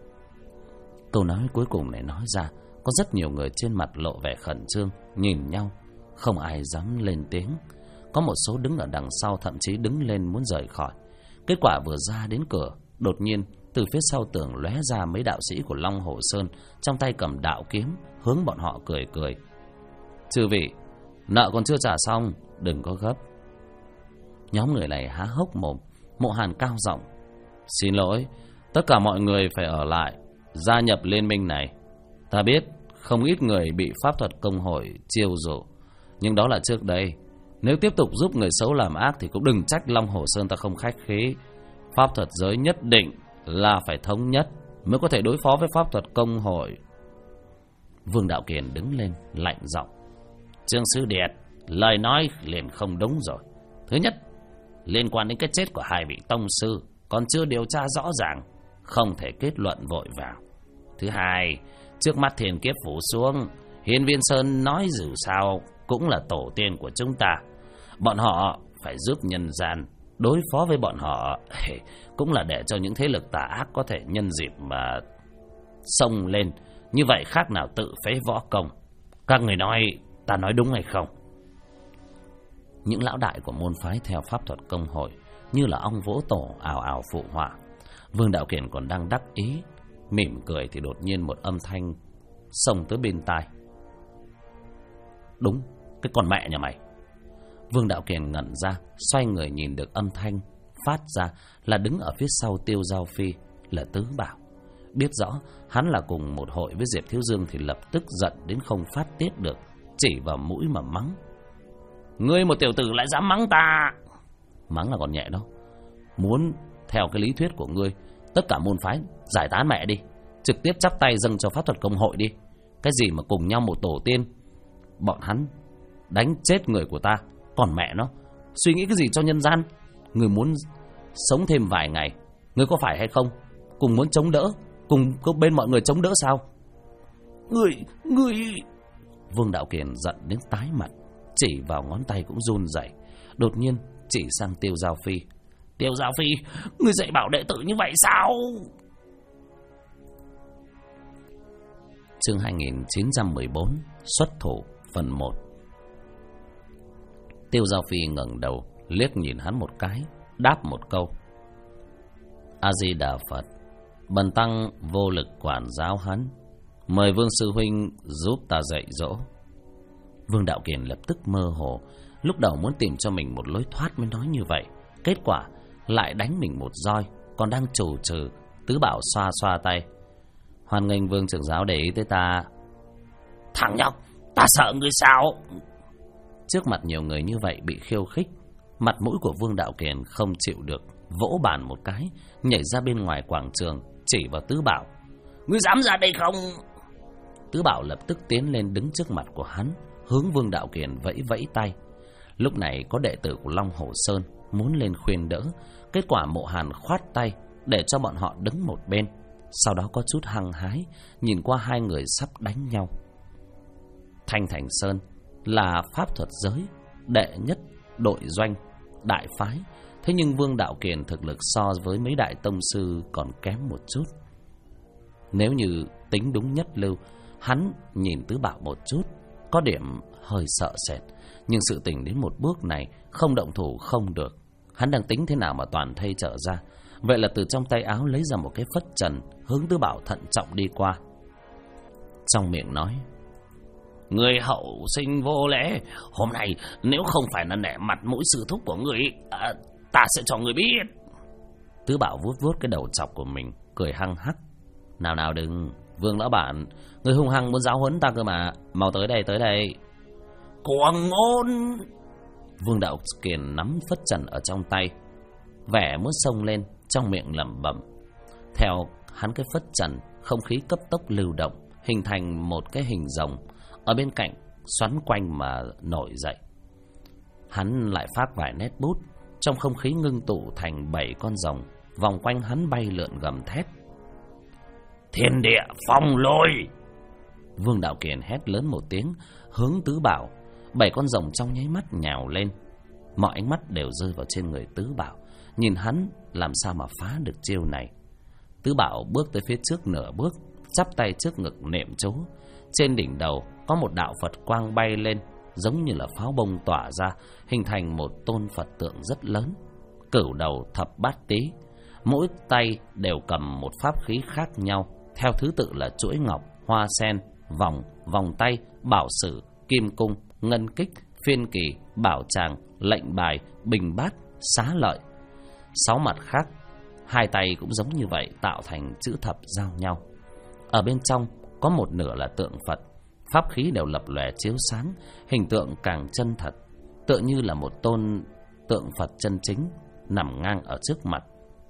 Câu nói cuối cùng này nói ra, có rất nhiều người trên mặt lộ vẻ khẩn trương, nhìn nhau, không ai dám lên tiếng. Có một số đứng ở đằng sau thậm chí đứng lên muốn rời khỏi. Kết quả vừa ra đến cửa, đột nhiên từ phía sau tường lóe ra mấy đạo sĩ của Long Hổ Sơn, trong tay cầm đạo kiếm, hướng bọn họ cười cười: Chư vị, nợ còn chưa trả xong, đừng có gấp. Nhóm người này há hốc mồm. Mộ Hàn cao giọng: Xin lỗi, tất cả mọi người phải ở lại, gia nhập liên minh này. Ta biết không ít người bị Pháp Thuật Công Hội chiêu dụ, nhưng đó là trước đây. Nếu tiếp tục giúp người xấu làm ác thì cũng đừng trách Long Hổ Sơn ta không khách khí. Pháp Thuật giới nhất định là phải thống nhất mới có thể đối phó với Pháp Thuật Công Hội. Vương Đạo Kiền đứng lên lạnh giọng: Trương Sư Điệt, lời nói liền không đúng rồi. Thứ nhất, liên quan đến cái chết của hai vị tông sư còn chưa điều tra rõ ràng, không thể kết luận vội vàng. Thứ hai, trước mắt thiên kiếp phủ xuống, Hiên Viên Sơn nói dù sao cũng là tổ tiên của chúng ta. Bọn họ phải giúp nhân gian, đối phó với bọn họ cũng là để cho những thế lực tà ác có thể nhân dịp mà xông lên. Như vậy khác nào tự phế võ công. Các người nói ta nói đúng hay không? Những lão đại của môn phái theo Pháp Thuật Công Hội như là ong vỗ tổ ào ào phụ họa. Vương Đạo Kiền còn đang đắc ý mỉm cười thì đột nhiên một âm thanh xông tới bên tai: Đúng, cái con mẹ nhà mày! Vương Đạo Kiền ngẩn ra, xoay người nhìn được âm thanh phát ra là đứng ở phía sau Tiêu Giao Phi, là Tứ Bảo. Biết rõ hắn là cùng một hội với Diệp Thiếu Dương thì lập tức giận đến không phát tiết được, chỉ vào mũi mà mắng: Ngươi một tiểu tử lại dám mắng ta! Mắng là còn nhẹ đâu, muốn theo cái lý thuyết của ngươi, tất cả môn phái giải tán mẹ đi, trực tiếp chắp tay dâng cho Pháp Thuật Công Hội đi. Cái gì mà cùng nhau một tổ tiên, bọn hắn đánh chết người của ta. Còn mẹ nó, suy nghĩ cái gì cho nhân gian? Người muốn sống thêm vài ngày, người có phải hay không? Cùng muốn chống đỡ, cùng có bên mọi người chống đỡ sao? Người... Vương Đạo Kiền giận đến tái mặt, chỉ vào ngón tay cũng run rẩy. Đột nhiên chỉ sang Tiêu Giao Phi. Tiêu Giao Phi, người dạy bảo đệ tử như vậy sao? Chương 2914 Xuất thủ phần 1. Tiêu Giao Phi ngẩng đầu liếc nhìn hắn một cái, đáp một câu: A Di Đà Phật, bần tăng vô lực quản giáo hắn, mời Vương sư huynh giúp ta dạy dỗ. Vương Đạo Kiền lập tức mơ hồ, lúc đầu muốn tìm cho mình một lối thoát mới nói như vậy, kết quả lại đánh mình một roi. Còn đang trù trừ, Tứ Bảo xoa xoa tay: Hoan nghênh Vương trưởng giáo để ý tới ta. Thằng nhóc, ta sợ ngươi sao? Trước mặt nhiều người như vậy bị khiêu khích, mặt mũi của Vương Đạo Kiền không chịu được, vỗ bàn một cái, nhảy ra bên ngoài quảng trường, chỉ vào Tứ Bảo: Ngươi dám ra đây không? Tứ Bảo lập tức tiến lên đứng trước mặt của hắn, hướng Vương Đạo Kiền vẫy vẫy tay. Lúc này có đệ tử của Long Hổ Sơn muốn lên khuyên đỡ, kết quả Mộ Hàn khoát tay để cho bọn họ đứng một bên. Sau đó có chút hăng hái nhìn qua hai người sắp đánh nhau. Thanh Thành Sơn là pháp thuật giới đệ nhất đội doanh đại phái, thế nhưng Vương Đạo Kiền thực lực so với mấy đại tông sư còn kém một chút. Nếu như tính đúng nhất lưu, hắn nhìn Tứ Bảo một chút, có điểm hơi sợ sệt. Nhưng sự tình đến một bước này, không động thủ không được. Hắn đang tính thế nào mà toàn thây trở ra. Vậy là từ trong tay áo lấy ra một cái phất trần, hướng Tứ Bảo thận trọng đi qua. Trong miệng nói: Người hậu sinh vô lễ, hôm nay nếu không phải là nể mặt mũi sư thúc của người, ta sẽ cho người biết. Tứ Bảo vuốt vuốt cái đầu chọc của mình, cười hăng hắc: Nào nào đừng, Vương lão bản, người hung hăng muốn giáo huấn ta cơ mà. Mau tới đây, tới đây. Cuồng ngôn! Vương Đạo Kiền nắm phất trần ở trong tay, vẻ muốn xông lên, trong miệng lẩm bẩm. Theo hắn cái phất trần, không khí cấp tốc lưu động, hình thành một cái hình rồng ở bên cạnh xoắn quanh mà nổi dậy. Hắn lại phác vài nét bút, trong không khí ngưng tụ thành 7 con rồng, vòng quanh hắn bay lượn gầm thét: Thiên địa phong lôi! Vương Đạo Kiền hét lớn một tiếng, hướng Tứ Bảo. 7 con rồng trong nháy mắt nhào lên. Mọi ánh mắt đều rơi vào trên người Tứ Bảo, nhìn hắn làm sao mà phá được chiêu này. Tứ Bảo bước tới phía trước nửa bước, chắp tay trước ngực niệm chú. Trên đỉnh đầu có một đạo Phật quang bay lên, giống như là pháo bông tỏa ra, hình thành một tôn Phật tượng rất lớn, cửu đầu thập bát tý. Mỗi tay đều cầm một pháp khí khác nhau, theo thứ tự là chuỗi ngọc, hoa sen, vòng, vòng tay, bảo sử, kim cung, ngân kích, phiên kỳ, bảo tràng, lệnh bài, bình bát, xá lợi. 6 mặt khác, hai tay cũng giống như vậy, tạo thành chữ thập giao nhau. Ở bên trong có một nửa là tượng Phật, pháp khí đều lập lòe chiếu sáng, hình tượng càng chân thật, tựa như là một tôn tượng Phật chân chính nằm ngang ở trước mặt.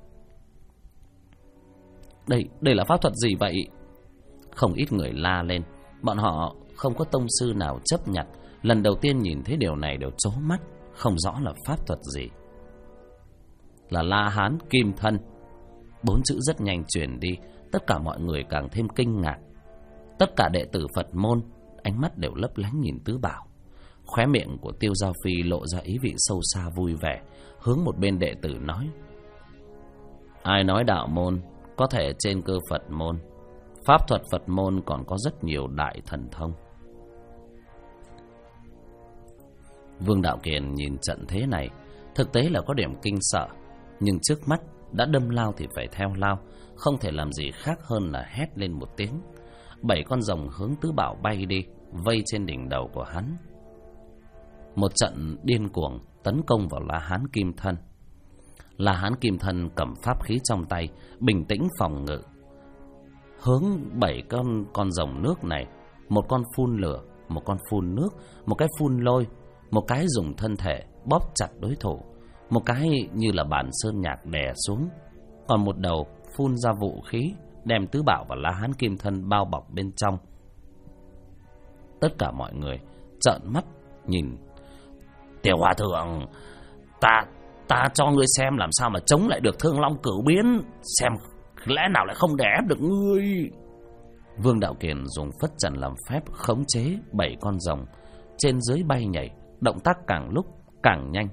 Đây là pháp thuật gì vậy? Không ít người la lên. Bọn họ không có tông sư nào chấp nhận, lần đầu tiên nhìn thấy điều này đều trố mắt, không rõ là pháp thuật gì. Là La Hán Kim Thân. 4 chữ rất nhanh truyền đi, tất cả mọi người càng thêm kinh ngạc. Tất cả đệ tử Phật môn ánh mắt đều lấp lánh nhìn Tứ Bảo. Khóe miệng của Tiêu Giao Phi lộ ra ý vị sâu xa vui vẻ, hướng một bên đệ tử nói: Ai nói đạo môn có thể trên cơ Phật môn, pháp thuật Phật môn còn có rất nhiều đại thần thông. Vương Đạo Kiền nhìn trận thế này, thực tế là có điểm kinh sợ, nhưng trước mắt đã đâm lao thì phải theo lao, không thể làm gì khác hơn là hét lên một tiếng. 7 con rồng hướng Tứ Bảo bay đi, vây trên đỉnh đầu của hắn. Một trận điên cuồng tấn công vào La Hán Kim Thân. La Hán Kim Thân cầm pháp khí trong tay, bình tĩnh phòng ngự. Hướng 7 con rồng nước này, một con phun lửa, một con phun nước, một cái phun lôi, một cái dùng thân thể bóp chặt đối thủ, một cái như là bản sơn nhạc đè xuống, còn một đầu phun ra vũ khí, đem Tứ Bảo và La Hán Kim Thân bao bọc bên trong. Tất cả mọi người trợn mắt nhìn. Tiểu hòa thượng, ta cho ngươi xem làm sao mà chống lại được Thương Long Cửu Biến, xem lẽ nào lại không đè ép được ngươi. Vương Đạo Kiền dùng phất trần làm phép khống chế 7 con rồng trên dưới bay nhảy, động tác càng lúc càng nhanh.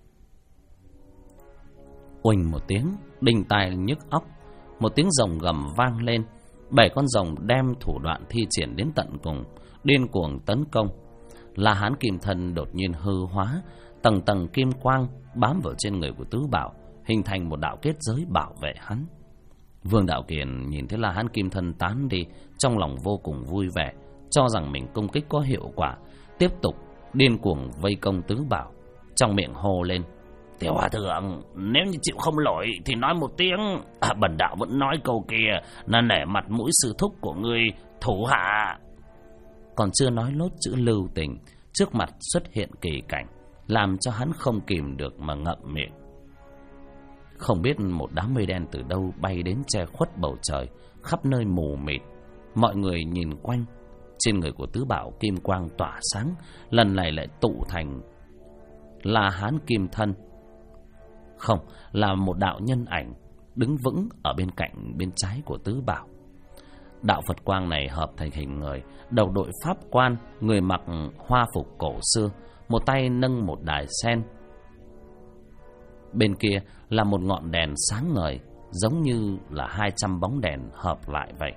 Uỳnh một tiếng, đinh tai nhức óc, một tiếng rồng gầm vang lên. 7 con rồng đem thủ đoạn thi triển đến tận cùng, điên cuồng tấn công. La Hán Kim Thân đột nhiên hư hóa, tầng tầng kim quang bám vào trên người của Tứ Bảo, hình thành một đạo kết giới bảo vệ hắn. Vương Đạo Kiền nhìn thấy La Hán Kim Thân tán đi, trong lòng vô cùng vui vẻ, cho rằng mình công kích có hiệu quả, tiếp tục điên cuồng vây công Tứ Bảo, trong miệng hô lên: Tiểu hòa thượng, nếu như chịu không nổi thì nói một tiếng. Bần đạo vẫn nói câu kia là nể mặt mũi sư thúc của ngươi, thủ hạ. Còn chưa nói lốt chữ lưu tình, trước mặt xuất hiện kỳ cảnh, làm cho hắn không kìm được mà ngậm miệng. Không biết một đám mây đen từ đâu bay đến che khuất bầu trời, khắp nơi mù mịt. Mọi người nhìn quanh, trên người của Tứ Bảo kim quang tỏa sáng, lần này lại tụ thành La Hán Kim Thân. Không, là một đạo nhân ảnh đứng vững ở bên cạnh bên trái của Tứ Bảo. Đạo Phật quang này hợp thành hình người, đầu đội pháp quan, người mặc hoa phục cổ xưa, một tay nâng một đài sen. Bên kia là một ngọn đèn sáng ngời, giống như là 200 bóng đèn hợp lại vậy.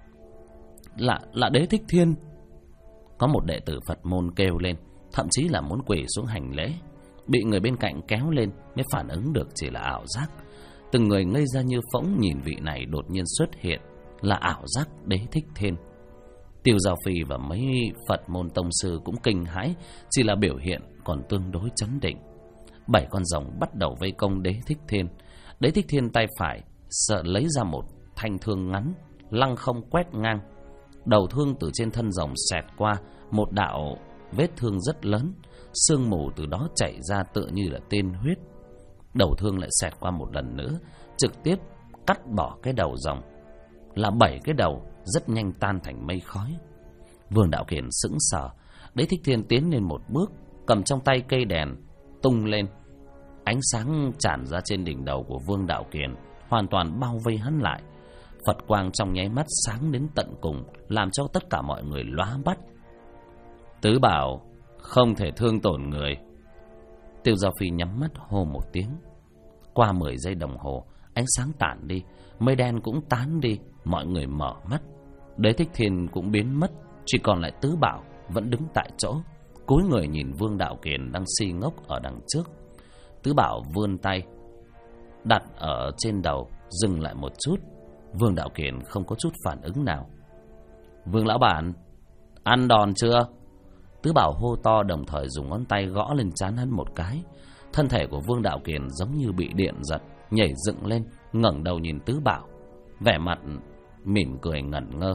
Là Đế Thích Thiên. Có một đệ tử Phật môn kêu lên, thậm chí là muốn quỳ xuống hành lễ, bị người bên cạnh kéo lên mới phản ứng được chỉ là ảo giác. Từng người ngây ra như phỗng nhìn vị này đột nhiên xuất hiện là ảo giác Đế Thích Thiên. Tiêu Giao Phi và mấy Phật môn tông sư cũng kinh hãi, chỉ là biểu hiện còn tương đối trấn định. 7 con rồng bắt đầu vây công Đế Thích Thiên. Đế Thích Thiên tay phải sợ lấy ra một thanh thương ngắn, lăng không quét ngang. Đầu thương từ trên thân rồng xẹt qua một đạo vết thương rất lớn, sương mù từ đó chảy ra tựa như là tiên huyết. Đầu thương lại xẹt qua một lần nữa, trực tiếp cắt bỏ cái đầu rồng. Là 7 cái đầu rất nhanh tan thành mây khói. Vương Đạo Kiền sững sờ. Đế Thích Thiên tiến lên một bước, cầm trong tay cây đèn tung lên. Ánh sáng tràn ra trên đỉnh đầu của Vương Đạo Kiền, hoàn toàn bao vây hắn lại. Phật quang trong nháy mắt sáng đến tận cùng, làm cho tất cả mọi người lóa mắt. Tứ Bảo không thể thương tổn người. Tiêu Giao Phi nhắm mắt hô một tiếng. Qua 10 giây đồng hồ, ánh sáng tản đi, mây đen cũng tán đi, mọi người mở mắt. Đế Thích Thiên cũng biến mất, chỉ còn lại Tứ Bảo vẫn đứng tại chỗ, cúi người nhìn Vương Đạo Kiền đang si ngốc ở đằng trước. Tứ Bảo vươn tay đặt ở trên đầu, dừng lại một chút. Vương Đạo Kiền không có chút phản ứng nào. Vương lão bản, ăn đòn chưa? Tứ Bảo hô to, đồng thời dùng ngón tay gõ lên trán hắn một cái. Thân thể của Vương Đạo Kiền giống như bị điện giật, nhảy dựng lên, ngẩng đầu nhìn Tứ Bảo, vẻ mặt mỉm cười ngẩn ngơ.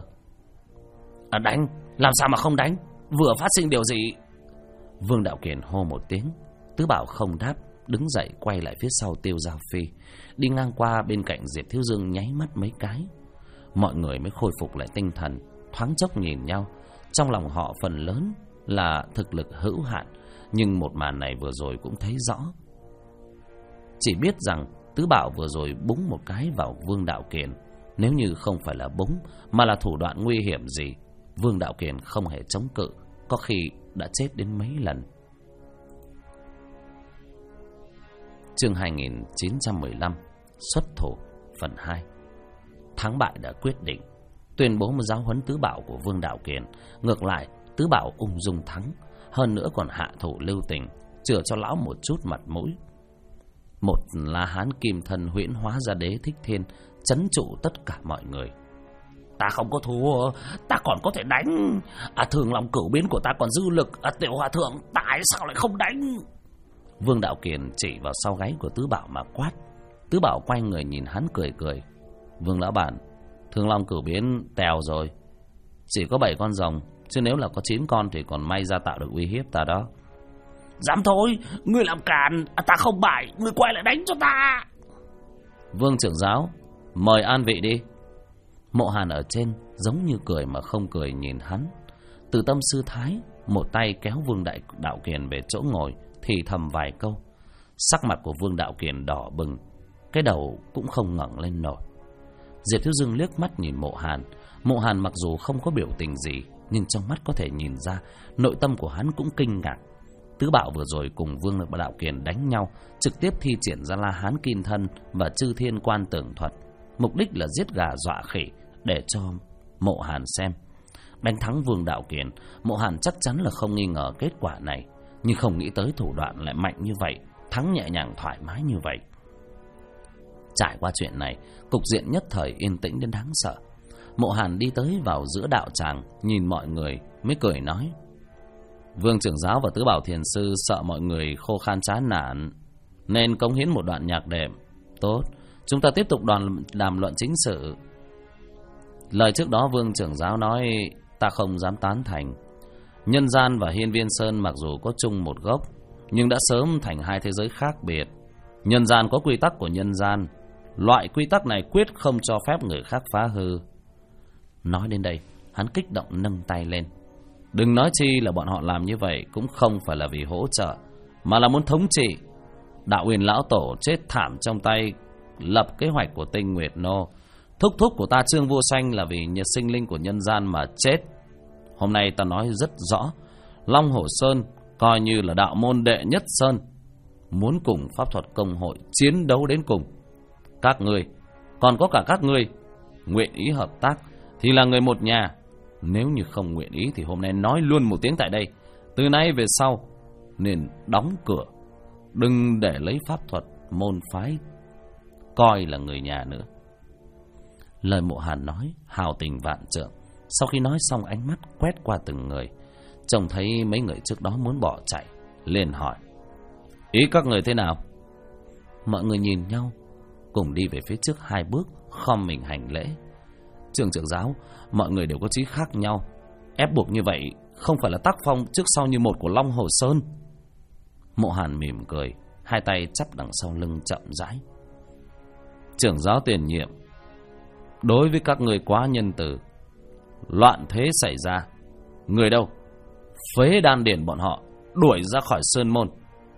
Đánh, làm sao mà không đánh? Vừa phát sinh điều gì? Vương Đạo Kiền hô một tiếng. Tứ Bảo không đáp, đứng dậy quay lại phía sau Tiêu Giao Phi, đi ngang qua bên cạnh Diệp Thiếu Dương nháy mắt mấy cái. Mọi người mới khôi phục lại tinh thần, thoáng chốc nhìn nhau. Trong lòng họ phần lớn là thực lực hữu hạn, nhưng một màn này vừa rồi cũng thấy rõ. Chỉ biết rằng Tứ Bảo vừa rồi búng một cái vào Vương Đạo Kiền. Nếu như không phải là búng, mà là thủ đoạn nguy hiểm gì, Vương Đạo Kiền không hề chống cự, có khi đã chết đến mấy lần. Chương 2915 Xuất thủ phần 2. Thắng bại đã quyết định, tuyên bố một giáo huấn Tứ Bảo của Vương Đạo Kiền. Ngược lại, Tứ Bảo ung dung thắng, hơn nữa còn hạ thủ lưu tình, chừa cho lão một chút mặt mũi. Một La Hán Kim Thân huyễn hóa ra Đế Thích Thiên, trấn trụ tất cả mọi người. Ta không có thua, ta còn có thể đánh. Thường Long Cửu Biến của ta còn dư lực. Tiểu hòa thượng, tại sao lại không đánh? Vương Đạo Kiền chỉ vào sau gáy của Tứ Bảo mà quát. Tứ Bảo quay người nhìn hắn cười cười. Vương lão bản, Thường Long Cửu Biến tèo rồi. Chỉ có 7 con rồng, chứ nếu là có 9 con thì còn may ra tạo được uy hiếp ta đó. Dám thôi, ngươi làm càn. Ta không bại, ngươi quay lại đánh cho ta. Vương trưởng giáo, mời an vị đi. Mộ Hàn ở trên giống như cười mà không cười nhìn hắn. Từ Tâm Sư Thái một tay kéo Vương Đạo Kiền về chỗ ngồi, thì thầm vài câu. Sắc mặt của Vương Đạo Kiền đỏ bừng, cái đầu cũng không ngẩng lên nổi. Diệp Thiếu Dương liếc mắt nhìn Mộ Hàn. Mộ Hàn mặc dù không có biểu tình gì, nhưng trong mắt có thể nhìn ra nội tâm của hắn cũng kinh ngạc. Tứ Bạo vừa rồi cùng Vương Đạo Kiền đánh nhau, trực tiếp thi triển ra La Hán Kim Thân và Chư Thiên Quan Tưởng Thuật, mục đích là giết gà dọa khỉ để cho Mộ Hàn xem. Đánh thắng Vương Đạo Kiền, Mộ Hàn chắc chắn là không nghi ngờ kết quả này, nhưng không nghĩ tới thủ đoạn lại mạnh như vậy, thắng nhẹ nhàng thoải mái như vậy. Trải qua chuyện này, cục diện nhất thời yên tĩnh đến đáng sợ. Mộ Hàn đi tới vào giữa đạo tràng, nhìn mọi người mới cười nói: Vương trưởng giáo và Tứ Bảo thiền sư sợ mọi người khô khan chán nản, nên cống hiến một đoạn nhạc đệm. Tốt, chúng ta tiếp tục đàm luận chính sự. Lời trước đó Vương trưởng giáo nói ta không dám tán thành. Nhân gian và Hiên Viên Sơn mặc dù có chung một gốc, nhưng đã sớm thành hai thế giới khác biệt. Nhân gian có quy tắc của nhân gian, loại quy tắc này quyết không cho phép người khác phá hư. Nói đến đây, hắn kích động nâng tay lên. Đừng nói chi là bọn họ làm như vậy cũng không phải là vì hỗ trợ, mà là muốn thống trị. Đạo Uyên lão tổ chết thảm trong tay lập kế hoạch của Tinh Nguyệt Nô. Thúc thúc của ta Trương Vô Sanh là vì nhiệt sinh linh của nhân gian mà chết. Hôm nay ta nói rất rõ, Long Hổ Sơn coi như là đạo môn đệ nhất sơn, muốn cùng pháp thuật công hội chiến đấu đến cùng. Các ngươi, còn có cả các ngươi, nguyện ý hợp tác thì là người một nhà. Nếu như không nguyện ý thì hôm nay nói luôn một tiếng tại đây. Từ nay về sau nên đóng cửa, đừng để lấy pháp thuật môn phái coi là người nhà nữa. Lời Mộ Hàn nói hào tình vạn trượng. Sau khi nói xong, ánh mắt quét qua từng người, trông thấy mấy người trước đó muốn bỏ chạy, liền hỏi: Ý các người thế nào? Mọi người nhìn nhau, cùng đi về phía trước 2 bước, khom mình hành lễ. Trưởng giáo, mọi người đều có chí khác nhau, ép buộc như vậy không phải là tác phong trước sau như một của Long Hồ Sơn. Mộ Hàn mỉm cười, hai tay chắp đằng sau lưng chậm rãi. Trưởng giáo tiền nhiệm, đối với các người quá nhân từ. Loạn thế xảy ra, người đâu? Phế đan điển bọn họ, đuổi ra khỏi Sơn Môn.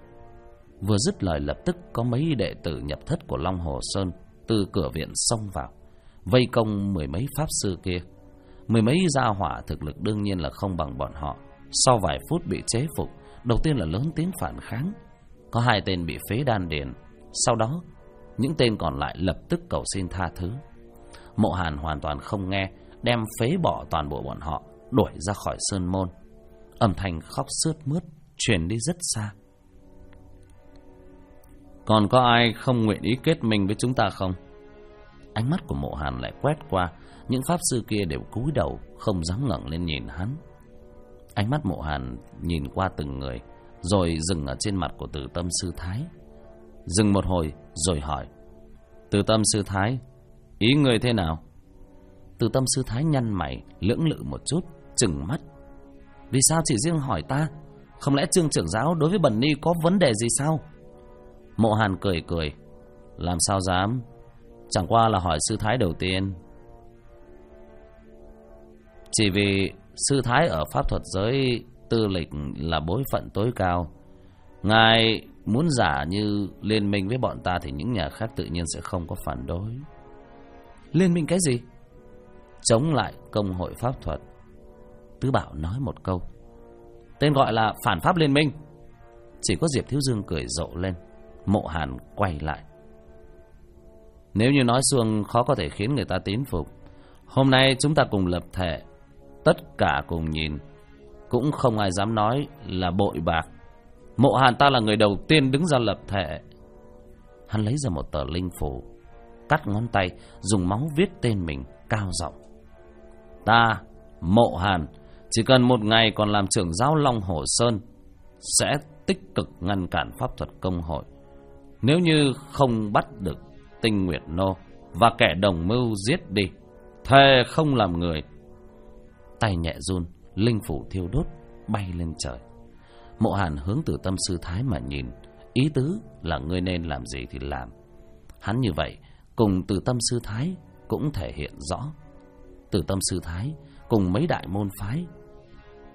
Vừa dứt lời, lập tức có mấy đệ tử nhập thất của Long Hồ Sơn từ cửa viện xông vào, vây công 10 mấy pháp sư kia. 10 mấy gia hỏa thực lực đương nhiên là không bằng bọn họ. Sau vài phút bị chế phục, đầu tiên là lớn tiếng phản kháng, có 2 tên bị phế đan điển. Sau đó những tên còn lại lập tức cầu xin tha thứ. Mộ Hàn hoàn toàn không nghe, đem phế bỏ toàn bộ bọn họ, đuổi ra khỏi Sơn Môn. Âm thanh khóc sướt mướt truyền đi rất xa. Còn có ai không nguyện ý kết minh với chúng ta không? Ánh mắt của Mộ Hàn lại quét qua, những pháp sư kia đều cúi đầu, không dám ngẩng lên nhìn hắn. Ánh mắt Mộ Hàn nhìn qua từng người, rồi dừng ở trên mặt của Từ Tâm Sư Thái. Dừng một hồi rồi hỏi: Từ Tâm Sư Thái, ý người thế nào? Từ Tâm Sư Thái nhăn mày, lưỡng lự một chút, trừng mắt. Vì sao chỉ riêng hỏi ta? Không lẽ Trương trưởng giáo đối với Bần Ni có vấn đề gì sao? Mộ Hàn cười cười: Làm sao dám, chẳng qua là hỏi Sư Thái đầu tiên. Chỉ vì Sư Thái ở pháp thuật giới tư lịch là bối phận tối cao, ngài muốn giả như liên minh với bọn ta thì những nhà khác tự nhiên sẽ không có phản đối. Liên minh cái gì? Chống lại công hội pháp thuật. Tứ Bảo nói một câu. Tên gọi là phản pháp liên minh. Chỉ có Diệp Thiếu Dương cười rộ lên. Mộ Hàn quay lại. Nếu như nói xuông khó có thể khiến người ta tín phục, hôm nay chúng ta cùng lập thể, tất cả cùng nhìn, cũng không ai dám nói là bội bạc. Mộ Hàn ta là người đầu tiên đứng ra lập thể. Hắn lấy ra một tờ linh phủ, cắt ngón tay, dùng máu viết tên mình, cao giọng: Ta, Mộ Hàn, chỉ cần một ngày còn làm trưởng giáo Long Hồ Sơn, sẽ tích cực ngăn cản pháp thuật công hội. Nếu như không bắt được Tinh Nguyệt Nô và kẻ đồng mưu giết đi, thề không làm người. Tay nhẹ run, linh phủ thiêu đốt bay lên trời. Mộ Hàn hướng Từ Tâm Sư Thái mà nhìn, ý tứ là ngươi nên làm gì thì làm. Hắn như vậy cùng Từ Tâm Sư Thái cũng thể hiện rõ. Từ Tâm Sư Thái cùng mấy đại môn phái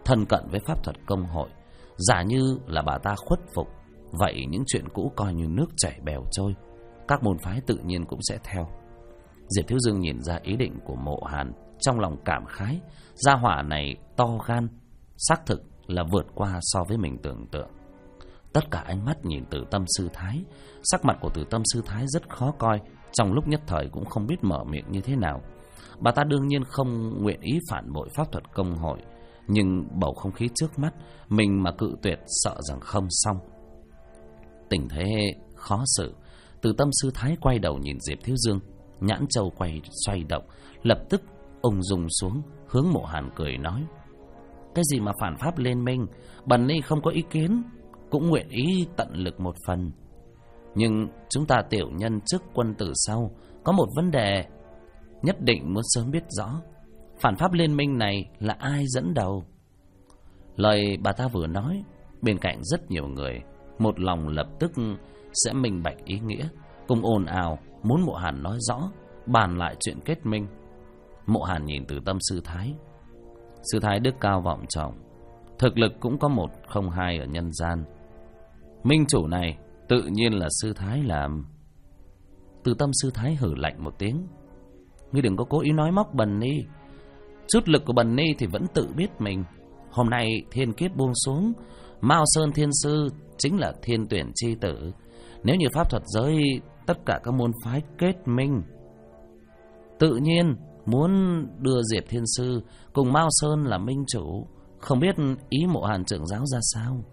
thân cận với pháp thuật công hội. Giả như là bà ta khuất phục, vậy những chuyện cũ coi như nước chảy bèo trôi, các môn phái tự nhiên cũng sẽ theo. Diệp Thiếu Dương nhìn ra ý định của Mộ Hàn, trong lòng cảm khái, gia hỏa này to gan, xác thực là vượt qua so với mình tưởng tượng. Tất cả ánh mắt nhìn Tử Tâm Sư Thái. Sắc mặt của Tử Tâm Sư Thái rất khó coi, trong lúc nhất thời cũng không biết mở miệng như thế nào. Bà ta đương nhiên không nguyện ý phản bội pháp thuật công hội, nhưng bầu không khí trước mắt, mình mà cự tuyệt sợ rằng không xong. Tình thế khó xử, Tử Tâm Sư Thái quay đầu nhìn Diệp Thiếu Dương, nhãn châu xoay động, lập tức ung dung xuống, hướng Mộ Hàn cười nói: cái gì mà phản pháp liên minh, bần ni không có ý kiến, cũng nguyện ý tận lực một phần. Nhưng chúng ta tiểu nhân trước quân tử sau, có một vấn đề nhất định muốn sớm biết rõ. Phản pháp liên minh này là ai dẫn đầu? Lời bà ta vừa nói, bên cạnh rất nhiều người một lòng lập tức sẽ minh bạch ý nghĩa, cùng ồn ào muốn Mộ Hàn nói rõ, bàn lại chuyện kết minh. Mộ Hàn nhìn Tử Tâm Sư Thái. Sư Thái đức cao vọng trọng, thực lực cũng có 102 ở nhân gian. Minh chủ này tự nhiên là Sư Thái làm. Tử Tâm Sư Thái hử lạnh một tiếng: ngươi đừng có cố ý nói móc bần ni. Chút lực của bần ni thì vẫn tự biết mình. Hôm nay thiên kiếp buông xuống, Mao Sơn Thiên Sư chính là thiên tuyển chi tử. Nếu như pháp thuật giới tất cả các môn phái kết minh, tự nhiên muốn đưa Diệp Thiên Sư cùng Mao Sơn là minh chủ. Không biết ý Mộ Hàn trưởng giáo ra sao?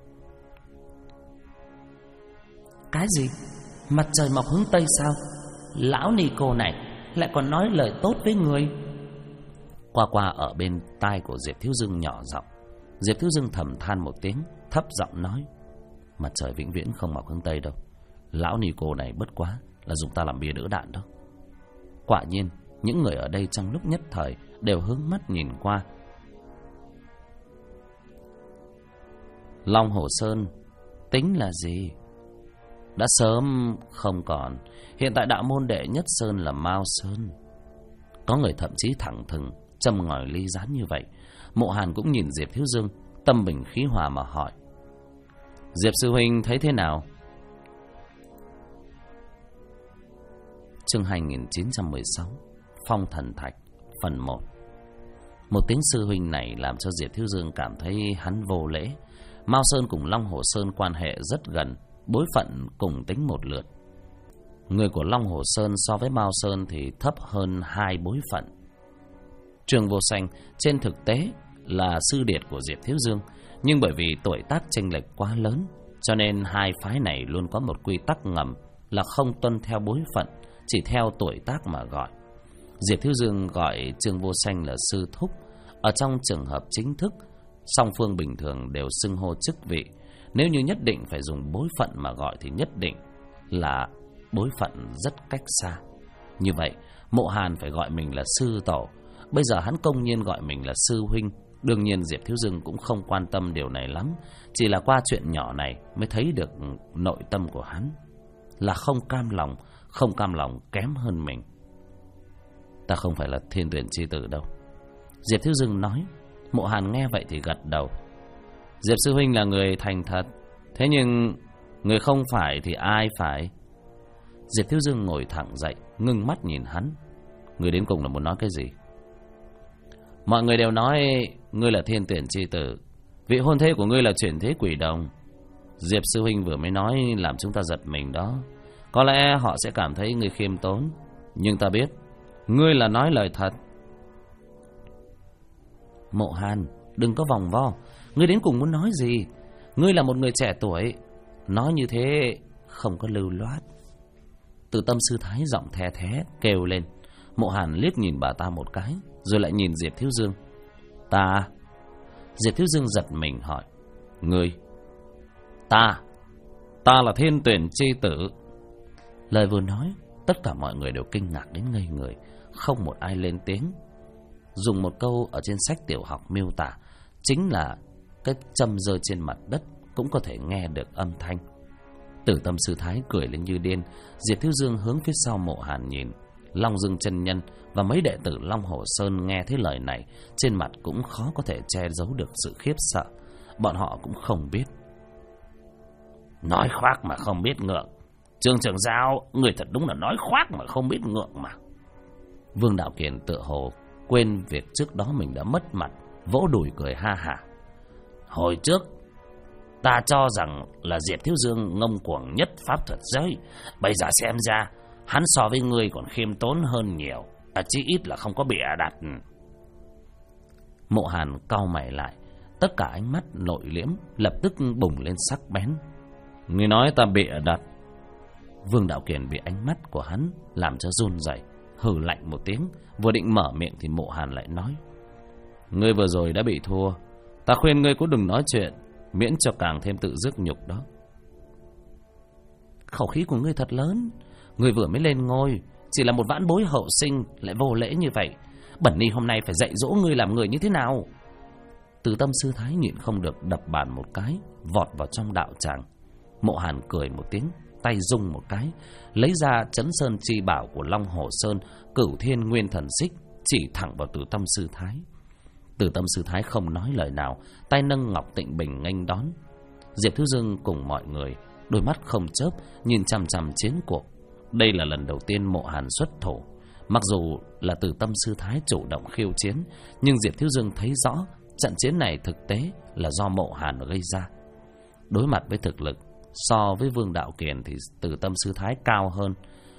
Cái gì? Mặt trời mọc hướng Tây sao? Lão ni cô này lại còn nói lời tốt với người. Qua ở bên tai của Diệp Thiếu Dương nhỏ giọng. Diệp Thiếu Dương thầm than một tiếng, thấp giọng nói: mặt trời vĩnh viễn không mọc hướng Tây đâu. Lão ni cô này bất quá là dùng ta làm bia đỡ đạn đó. Quả nhiên những người ở đây trong lúc nhất thời đều hướng mắt nhìn qua. Long Hồ Sơn tính là gì? Đã sớm không còn. Hiện tại đạo môn đệ nhất sơn là Mao Sơn. Có người thậm chí thẳng thừng châm ngòi ly gián như vậy. Mộ Hàn cũng nhìn Diệp Thiếu Dương, tâm bình khí hòa mà hỏi: Diệp sư huynh thấy thế nào? Chương 2916 Phong Thần Thạch phần 1. Một tiếng sư huynh này làm cho Diệp Thiếu Dương cảm thấy hắn vô lễ. Mao Sơn cùng Long Hồ Sơn quan hệ rất gần, bối phận cùng tính một lượt. Người của Long Hồ Sơn so với Mao Sơn thì thấp hơn 2 bối phận. Trường Vô Sanh trên thực tế là sư điệt của Diệp Thiếu Dương, nhưng bởi vì tuổi tác chênh lệch quá lớn, cho nên hai phái này luôn có một quy tắc ngầm là không tuân theo bối phận, chỉ theo tuổi tác mà gọi. Diệp Thiếu Dương gọi Trương Vô Sanh là sư thúc. Ở trong trường hợp chính thức, song phương bình thường đều xưng hô chức vị. Nếu như nhất định phải dùng bối phận mà gọi thì nhất định là bối phận rất cách xa. Như vậy, Mộ Hàn phải gọi mình là sư tổ. Bây giờ hắn công nhiên gọi mình là sư huynh. Đương nhiên Diệp Thiếu Dương cũng không quan tâm điều này lắm, chỉ là qua chuyện nhỏ này mới thấy được nội tâm của hắn là không cam lòng kém hơn mình. Ta không phải là thiên tuyển chi tử đâu, Diệp Thiếu Dương nói. Mộ Hàn nghe vậy thì gật đầu. Diệp sư huynh là người thành thật, thế nhưng người không phải thì ai phải? Diệp Thiếu Dương ngồi thẳng dậy, ngưng mắt nhìn hắn. Người đến cùng là muốn nói cái gì? Mọi người đều nói ngươi là thiên tuyển chi tử, vị hôn thê của ngươi là chuyển thế quỷ đồng. Diệp sư huynh vừa mới nói làm chúng ta giật mình đó. Có lẽ họ sẽ cảm thấy ngươi khiêm tốn, nhưng ta biết ngươi là nói lời thật. Mộ Hàn, đừng có vòng vo. Ngươi đến cùng muốn nói gì? Ngươi là một người trẻ tuổi, nói như thế không có lưu loát. Từ Tâm sư thái giọng the thé kêu lên. Mộ Hàn liếc nhìn bà ta một cái, rồi lại nhìn Diệp Thiếu Dương. Ta? Diệp Thiếu Dương giật mình hỏi. Ngươi? Ta là thiên tuyển chi tử. Lời vừa nói, tất cả mọi người đều kinh ngạc đến ngây người, không một ai lên tiếng. Dùng một câu ở trên sách tiểu học miêu tả, chính là cái châm rơi trên mặt đất cũng có thể nghe được âm thanh. Tử Tâm sư thái cười lên như điên. Diệp Thiếu Dương hướng phía sau Mộ Hàn nhìn, Long Dương chân nhân và mấy đệ tử Long Hồ Sơn nghe thấy lời này, trên mặt cũng khó có thể che giấu được sự khiếp sợ. Bọn họ cũng không biết. Nói khoác mà không biết ngượng. Trương trưởng giáo, người thật đúng là nói khoác mà không biết ngượng mà. Vương Đạo Kiền tựa hồ quên việc trước đó mình đã mất mặt, vỗ đùi cười ha hả. Hồi trước ta cho rằng là Diệp Thiếu Dương ngông cuồng nhất pháp thuật giới, bây giờ xem ra hắn so với ngươi còn khiêm tốn hơn nhiều, chí ít là không có bịa đặt. Mộ Hàn cau mày lại, tất cả ánh mắt nội liễm lập tức bùng lên sắc bén. Ngươi nói ta bịa đặt? Vương Đạo Kiền bị ánh mắt của hắn làm cho run rẩy, hừ lạnh một tiếng, vừa định mở miệng thì Mộ Hàn lại nói: Ngươi vừa rồi đã bị thua, ta khuyên ngươi cũng đừng nói chuyện, miễn cho càng thêm tự dứt nhục đó. Khẩu khí của ngươi thật lớn, ngươi vừa mới lên ngôi, chỉ là một vãn bối hậu sinh lại vô lễ như vậy. Bẩn ni hôm nay phải dạy dỗ ngươi làm người như thế nào. Từ Tâm Sư Thái nhịn không được đập bàn một cái, vọt vào trong đạo tràng. Mộ Hàn cười một tiếng, tay rung một cái, lấy ra Chấn Sơn chi bảo của Long Hồ Sơn, Cửu Thiên Nguyên Thần Xích, chỉ thẳng vào Từ Tâm Sư Thái. Từ Tâm Sư Thái không nói lời nào, tay nâng Ngọc Tịnh Bình nghênh đón. Diệp Thiếu Dương cùng mọi người, đôi mắt không chớp nhìn chằm chằm chiến cuộc. Đây là lần đầu tiên Mộ Hàn xuất thủ. Mặc dù là Từ Tâm Sư Thái chủ động khiêu chiến, nhưng Diệp Thiếu Dương thấy rõ trận chiến này thực tế là do Mộ Hàn gây ra. Đối mặt với thực lực so với Vương Đạo Kiền thì Từ Tâm Sư Thái cao hơn.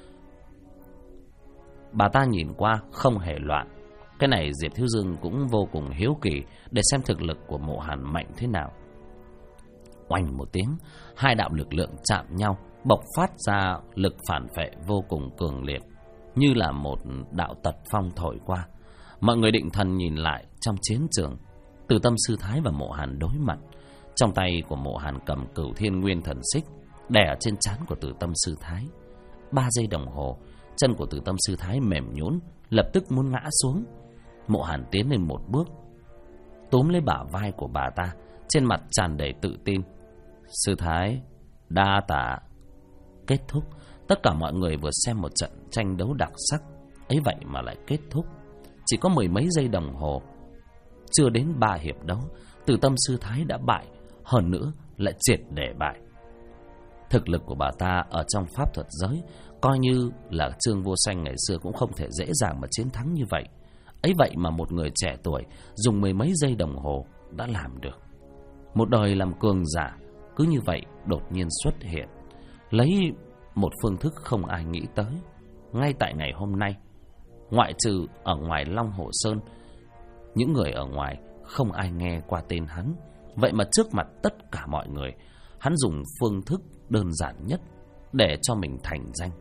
Bà ta nhìn qua không hề loạn. Cái này Diệp Thiếu Dương cũng vô cùng hiếu kỳ để xem thực lực của Mộ Hàn mạnh thế nào. Oanh một tiếng, hai đạo lực lượng chạm nhau, bộc phát ra lực phản phệ vô cùng cường liệt, như là một đạo tật phong thổi qua. Mọi người định thần nhìn lại trong chiến trường. Từ Tâm Sư Thái và Mộ Hàn đối mặt. Trong tay của Mộ Hàn cầm Cửu Thiên Nguyên Thần Xích đè ở trên trán của Từ Tâm Sư Thái. 3 giây đồng hồ, chân của Từ Tâm Sư Thái mềm nhũn, lập tức muốn ngã xuống. Mộ Hàn tiến lên một bước, túm lấy bả vai của bà ta, trên mặt tràn đầy tự tin. Sư Thái, đa tạ. Kết thúc. Tất cả mọi người vừa xem một trận tranh đấu đặc sắc, ấy vậy mà lại kết thúc. Chỉ có mười mấy giây đồng hồ, chưa đến 3 hiệp đấu, Từ Tâm Sư Thái đã bại, hơn nữa lại triệt để bại. Thực lực của bà ta ở trong pháp thuật giới, coi như là Trương Vô Sanh ngày xưa cũng không thể dễ dàng mà chiến thắng như vậy. Ấy vậy mà một người trẻ tuổi dùng mười mấy giây đồng hồ đã làm được. Một đời làm cường giả cứ như vậy đột nhiên xuất hiện, lấy một phương thức không ai nghĩ tới. Ngay tại ngày hôm nay, ngoại trừ ở ngoài Long Hồ Sơn, những người ở ngoài không ai nghe qua tên hắn. Vậy mà trước mặt tất cả mọi người, hắn dùng phương thức đơn giản nhất để cho mình thành danh.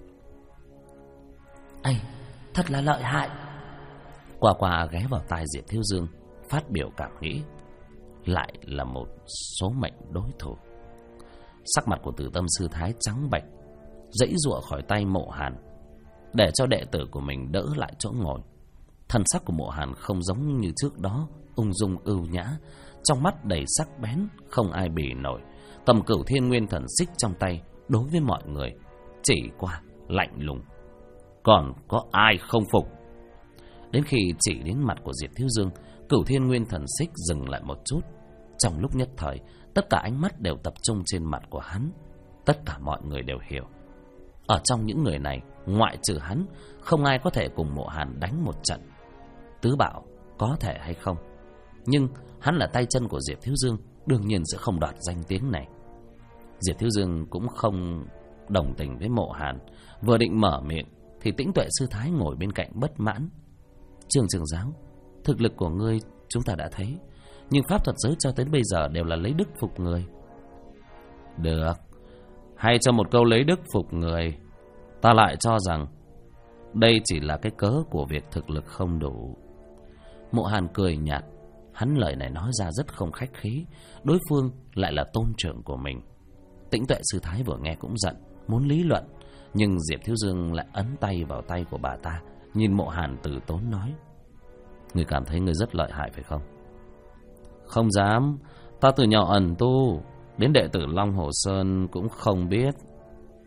Ây, thật là lợi hại. Qua qua ghé vào tai Diệp Thiếu Dương, phát biểu cảm nghĩ. Lại là một số mệnh đối thủ. Sắc mặt của Từ Tâm Sư Thái trắng bệch, giãy giụa khỏi tay Mộ Hàn, để cho đệ tử của mình đỡ lại chỗ ngồi. Thần sắc của Mộ Hàn không giống như trước đó, ung dung ưu nhã, trong mắt đầy sắc bén, không ai bì nổi. Cầm Cửu Thiên Nguyên Thần Xích trong tay, đối với mọi người chỉ qua lạnh lùng. Còn có ai không phục? Đến khi chỉ đến mặt của Diệp Thiếu Dương, Cửu Thiên Nguyên Thần Xích dừng lại một chút. Trong lúc nhất thời, tất cả ánh mắt đều tập trung trên mặt của hắn. Tất cả mọi người đều hiểu, ở trong những người này, ngoại trừ hắn, không ai có thể cùng Mộ Hàn đánh một trận. Tứ bảo có thể hay không, nhưng hắn là tay chân của Diệp Thiếu Dương, đương nhiên sẽ không đoạt danh tiếng này. Diệp Thiếu Dương cũng không đồng tình với Mộ Hàn, vừa định mở miệng thì Tĩnh Tuệ Sư Thái ngồi bên cạnh bất mãn. Trương trưởng giáo, thực lực của ngươi chúng ta đã thấy, nhưng pháp thuật giới cho tới bây giờ đều là lấy đức phục người. Được, hay cho một câu lấy đức phục người, ta lại cho rằng đây chỉ là cái cớ của việc thực lực không đủ. Mộ Hàn cười nhạt, hắn lời này nói ra rất không khách khí, đối phương lại là tôn trưởng của mình. Tĩnh Tuệ Sư Thái vừa nghe cũng giận, muốn lý luận, nhưng Diệp Thiếu Dương lại ấn tay vào tay của bà ta, nhìn Mộ Hàn từ tốn nói: Ngươi cảm thấy ngươi rất lợi hại phải không? Không dám, ta từ nhỏ ẩn tu, đến đệ tử Long Hồ Sơn cũng không biết.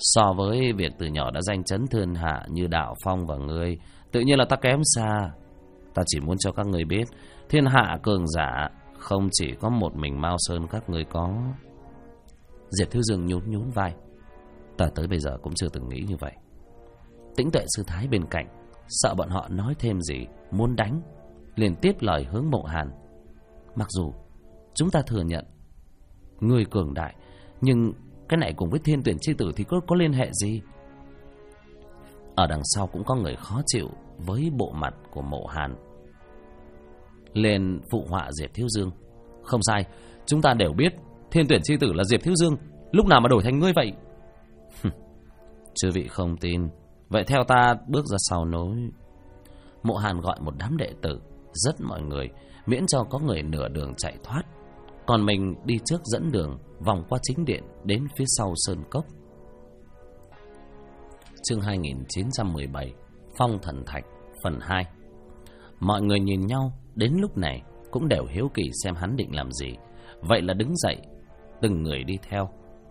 So với việc từ nhỏ đã danh chấn thiên hạ như Đạo Phong và ngươi, tự nhiên là ta kém xa. Ta chỉ muốn cho các ngươi biết, thiên hạ cường giả không chỉ có một mình Mao Sơn các ngươi có. Diệp Thiếu Dương nhún nhún vai. Ta tới bây giờ cũng chưa từng nghĩ như vậy. Tĩnh Tuệ sư thái bên cạnh sợ bọn họ nói thêm gì, muốn đánh, liền tiếp lời hướng Mộ Hàn. Mặc dù chúng ta thừa nhận ngươi cường đại, nhưng cái này cùng với Thiên Tuyển chi tử thì có liên hệ gì? Ở đằng sau cũng có người khó chịu với bộ mặt của Mộ Hàn, liền phụ họa Diệp Thiếu Dương. Không sai, chúng ta đều biết Thiên Tuyển chi tử là Diệp Thiếu Dương, lúc nào mà đổi thành ngươi vậy? Chư vị không tin, vậy theo ta bước ra sau nối. Mộ Hàn gọi một đám đệ tử, rất mọi người, miễn cho có người nửa đường chạy thoát, còn mình đi trước dẫn đường vòng qua chính điện đến phía sau sơn cốc. Chương 2917 Phong Thần Thạch phần 2. Mọi người nhìn nhau đến lúc này cũng đều hiếu kỳ xem hắn định làm gì, vậy là đứng dậy, từng người đi theo.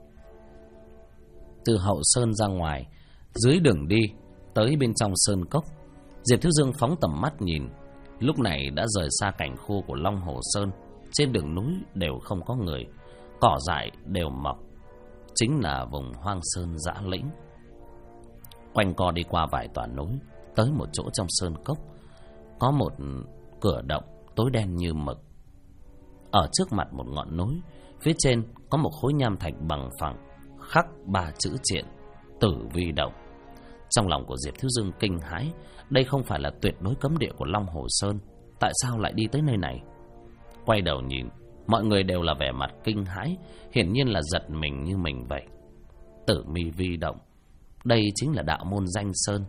Từ hậu sơn ra ngoài, dưới đường đi tới bên trong sơn cốc, Diệp Thiếu Dương phóng tầm mắt nhìn, lúc này đã rời xa cảnh khu của Long Hồ Sơn. Trên đường núi đều không có người, cỏ dại đều mọc, chính là vùng hoang sơn dã lĩnh. Quanh co đi qua vài tòa núi, tới một chỗ trong sơn cốc có một cửa động tối đen như mực. Ở trước mặt một ngọn núi, phía trên có một khối nham thạch bằng phẳng, khắc 3 chữ triện: Tử Vi Động. Trong lòng của Diệp Thiếu Dương kinh hãi, đây không phải là tuyệt đối cấm địa của Long Hồ Sơn, tại sao lại đi tới nơi này? Quay đầu nhìn, mọi người đều là vẻ mặt kinh hãi, hiển nhiên là giật mình như mình vậy. Tử Vi Động, đây chính là đạo môn danh sơn.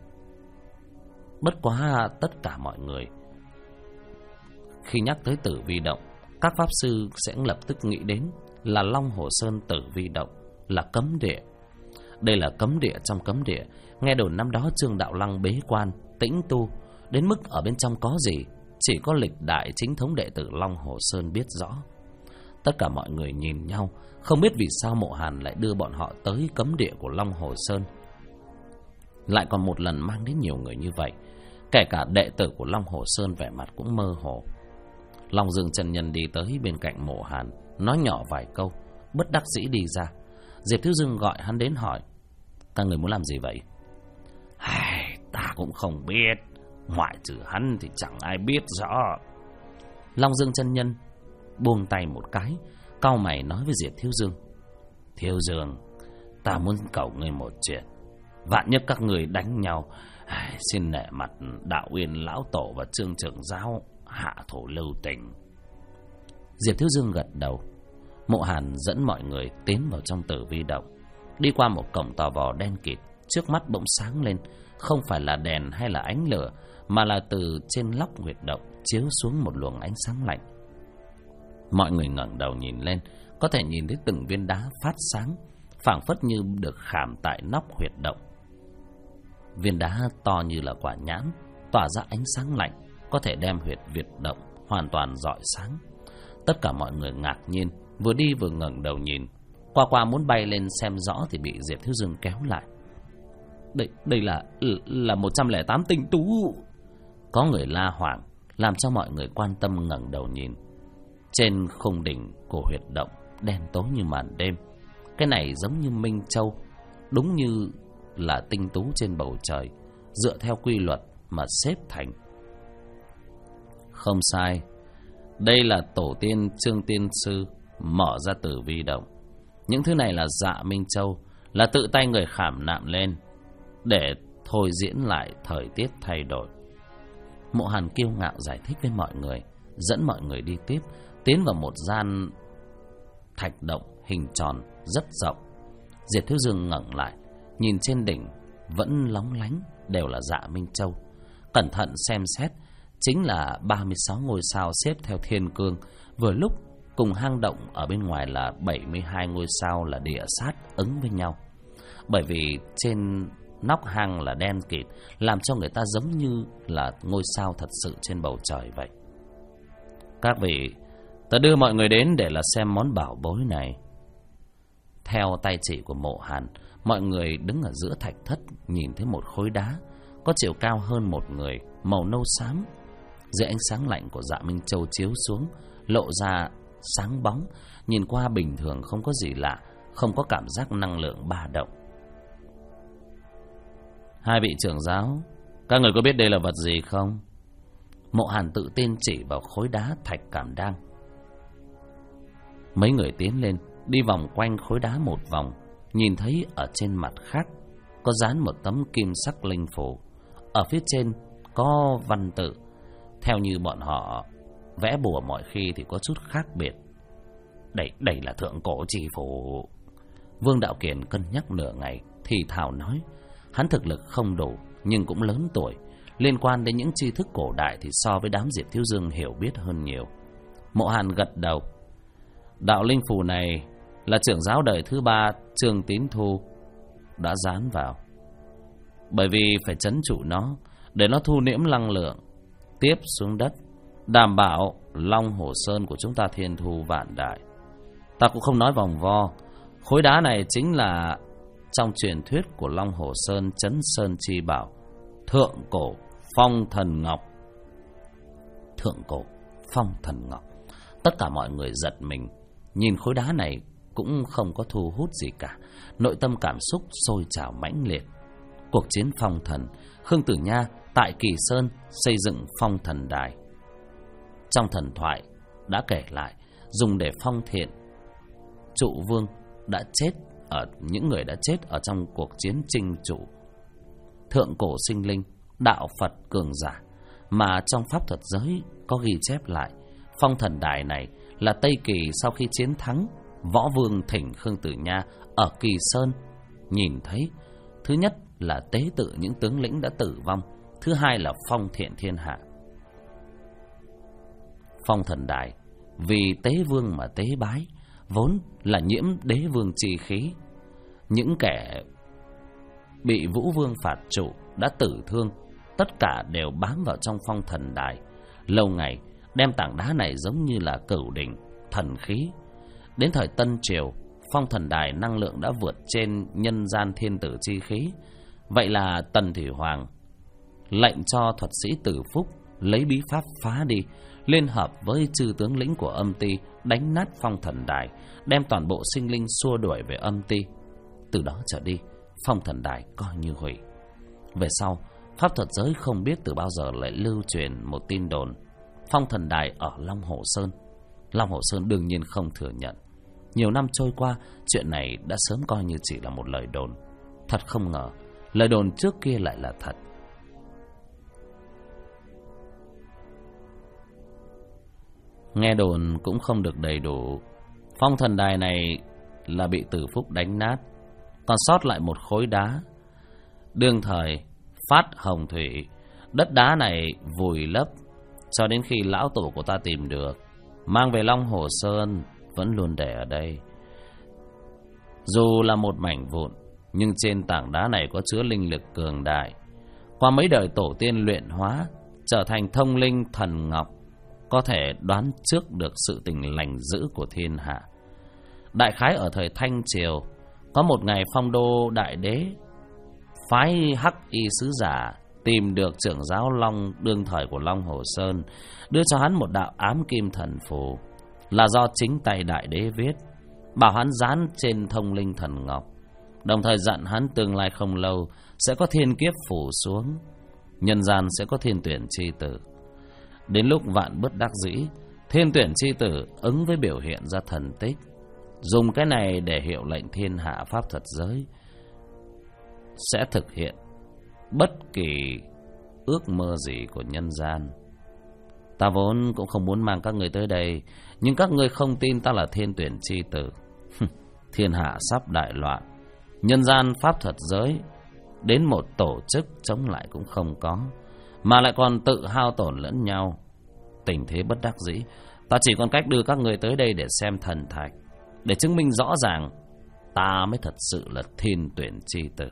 Bất quá tất cả mọi người khi nhắc tới Tử Vi Động, các pháp sư sẽ lập tức nghĩ đến là Long Hồ Sơn Tử Vi Động là cấm địa. Đây là cấm địa trong cấm địa. Nghe đồn năm đó Trương Đạo Lăng bế quan tĩnh tu, đến mức ở bên trong có gì chỉ có lịch đại chính thống đệ tử Long Hồ Sơn biết rõ. Tất cả mọi người nhìn nhau, không biết vì sao Mộ Hàn lại đưa bọn họ tới cấm địa của Long Hồ Sơn, lại còn một lần mang đến nhiều người như vậy. Kể cả đệ tử của Long Hồ Sơn vẻ mặt cũng mơ hồ. Long Dương chân nhân đi tới bên cạnh Mộ Hàn, nói nhỏ vài câu, bất đắc dĩ đi ra. Diệp Thiếu Dương gọi hắn đến hỏi: các người muốn làm gì vậy? Ta cũng không biết, ngoại trừ hắn thì chẳng ai biết rõ. Long Dương chân nhân buông tay một cái, cau mày nói với Diệp Thiếu Dương: Thiếu Dương, ta muốn cầu ngươi một chuyện. Vạn nhất các người đánh nhau, xin nể mặt Đạo Uyên lão tổ và Trương trưởng giáo hạ thủ lưu tình. Diệp Thiếu Dương gật đầu. Mộ Hàn dẫn mọi người tiến vào trong Tử Vi Động, đi qua một cổng tò vò đen kịt. Trước mắt bỗng sáng lên, không phải là đèn hay là ánh lửa, mà là từ trên lóc huyệt động chiếu xuống một luồng ánh sáng lạnh. Mọi người ngẩng đầu nhìn lên, có thể nhìn thấy từng viên đá phát sáng, phảng phất như được khảm tại nóc huyệt động. Viên đá to như là quả nhãn, tỏa ra ánh sáng lạnh, có thể đem huyệt Việt động hoàn toàn rọi sáng. Tất cả mọi người ngạc nhiên, vừa đi vừa ngẩng đầu nhìn. Qua muốn bay lên xem rõ thì bị Diệp Thiếu Dương kéo lại. Đây là 108 tinh tú. Có người la hoảng, làm cho mọi người quan tâm ngẩng đầu nhìn. Trên khung đỉnh của huyệt động đen tối như màn đêm. Cái này giống như Minh Châu, đúng như là tinh tú trên bầu trời, dựa theo quy luật mà xếp thành. Không sai, đây là tổ tiên Trương Tiên Sư mở ra Tử Vi Động. Những thứ này là dạ Minh Châu, là tự tay người khảm nạm lên để thôi diễn lại thời tiết thay đổi. Mộ Hàn kiêu ngạo giải thích với mọi người, dẫn mọi người đi tiếp, tiến vào một gian thạch động hình tròn rất rộng. Diệp Thiếu Dương ngẩng lại, nhìn trên đỉnh vẫn lóng lánh đều là dạ Minh Châu. Cẩn thận xem xét, chính là 36 ngôi sao xếp theo thiên cương. Vừa lúc cùng hang động ở bên ngoài là 72 ngôi sao là địa sát ứng với nhau. Bởi vì trên nóc hang là đen kịt, làm cho người ta giống như là ngôi sao thật sự trên bầu trời vậy. Các vị, ta đưa mọi người đến để là xem món bảo bối này. Theo tay chỉ của Mộ Hàn, mọi người đứng ở giữa thạch thất nhìn thấy một khối đá có chiều cao hơn một người, màu nâu xám. Dưới ánh sáng lạnh của Dạ Minh Châu chiếu xuống, lộ ra sáng bóng, nhìn qua bình thường không có gì lạ, không có cảm giác năng lượng ba động. Hai vị trưởng giáo, các người có biết đây là vật gì không? Mộ Hàn tự tin chỉ vào khối đá thạch cảm đăng. Mấy người tiến lên, đi vòng quanh khối đá một vòng, nhìn thấy ở trên mặt khác có dán một tấm kim sắc linh phù. Ở phía trên có văn tự, theo như bọn họ vẽ bùa mọi khi thì có chút khác biệt. Đây là thượng cổ chi phù. Vương Đạo Kiền cân nhắc nửa ngày thì thào nói, hắn thực lực không đủ nhưng cũng lớn tuổi, liên quan đến những tri thức cổ đại thì so với đám Diệp Thiếu Dương hiểu biết hơn nhiều. Mộ Hàn gật đầu. Đạo linh phù này là trưởng giáo đời thứ 3 Trương Tín Thu đã dán vào, bởi vì phải trấn trụ nó để nó thu liễm năng lượng tiếp xuống đất, đảm bảo Long Hồ Sơn của chúng ta thiên thu vạn đại. Ta cũng không nói vòng vo, khối đá này chính là trong truyền thuyết của Long Hồ Sơn Chấn Sơn Chi Bảo, thượng cổ phong thần ngọc. Thượng cổ phong thần ngọc. Tất cả mọi người giật mình, nhìn khối đá này cũng không có thu hút gì cả, nội tâm cảm xúc sôi trào mãnh liệt. Cuộc chiến phong thần, Khương Tử Nha tại Kỳ Sơn xây dựng phong thần đài. Trong thần thoại đã kể lại, dùng để phong thiện trụ vương đã chết ở những người đã chết ở trong cuộc chiến chinh trụ. Thượng cổ sinh linh, đạo Phật cường giả mà trong pháp thuật giới có ghi chép lại. Phong thần đài này là Tây Kỳ sau khi chiến thắng, võ vương thỉnh Khương Tử Nha ở Kỳ Sơn nhìn thấy. Thứ nhất là tế tự những tướng lĩnh đã tử vong, thứ hai là phong thiện thiên hạ. Phong thần đài vì tế vương mà tế bái, vốn là nhiễm đế vương chi khí. Những kẻ bị Vũ Vương phạt trụ đã tử thương, tất cả đều bám vào trong phong thần đài. Lâu ngày đem tảng đá này giống như là cửu đỉnh thần khí. Đến thời Tân Triều, phong thần đài năng lượng đã vượt trên nhân gian thiên tử chi khí. Vậy là Tần Thủy Hoàng lệnh cho thuật sĩ Tử Phúc lấy bí pháp phá đi, liên hợp với chư tướng lĩnh của âm ty đánh nát phong thần đài, đem toàn bộ sinh linh xua đuổi về âm ty. Từ đó trở đi, phong thần đài coi như hủy. Về sau, pháp thuật giới không biết từ bao giờ lại lưu truyền một tin đồn phong thần đài ở Long Hồ Sơn. Long Hồ Sơn đương nhiên không thừa nhận. Nhiều năm trôi qua, chuyện này đã sớm coi như chỉ là một lời đồn. Thật không ngờ, lời đồn trước kia lại là thật. Nghe đồn cũng không được đầy đủ. Phong thần đài này là bị Tử Phúc đánh nát, còn sót lại một khối đá. Đương thời phát hồng thủy, đất đá này vùi lấp cho đến khi lão tổ của ta tìm được, mang về Long Hồ Sơn, vẫn luôn để ở đây. Dù là một mảnh vụn, nhưng trên tảng đá này có chứa linh lực cường đại. Qua mấy đời tổ tiên luyện hóa, trở thành thông linh thần ngọc, có thể đoán trước được sự tình lành dữ của thiên hạ. Đại khái ở thời Thanh Triều, có một ngày Phong Đô Đại Đế phái Hắc Y sứ giả tìm được trưởng giáo Long đương thời của Long Hồ Sơn, đưa cho hắn một đạo ám kim thần phù, là do chính tay Đại Đế viết, bảo hắn dán trên thông linh thần ngọc, đồng thời dặn hắn tương lai không lâu sẽ có thiên kiếp phủ xuống, nhân gian sẽ có thiên tuyển chi tử. Đến lúc vạn bất đắc dĩ, thiên tuyển chi tử ứng với biểu hiện ra thần tích, dùng cái này để hiệu lệnh thiên hạ pháp thuật giới sẽ thực hiện bất kỳ ước mơ gì của nhân gian. Ta vốn cũng không muốn mang các người tới đây, nhưng các ngươi không tin ta là thiên tuyển chi tử. Thiên hạ sắp đại loạn, nhân gian pháp thuật giới đến một tổ chức chống lại cũng không có, mà lại còn tự hao tổn lẫn nhau. Tình thế bất đắc dĩ, ta chỉ còn cách đưa các người tới đây để xem thần thạch, để chứng minh rõ ràng ta mới thật sự là thiên tuyển chi tử.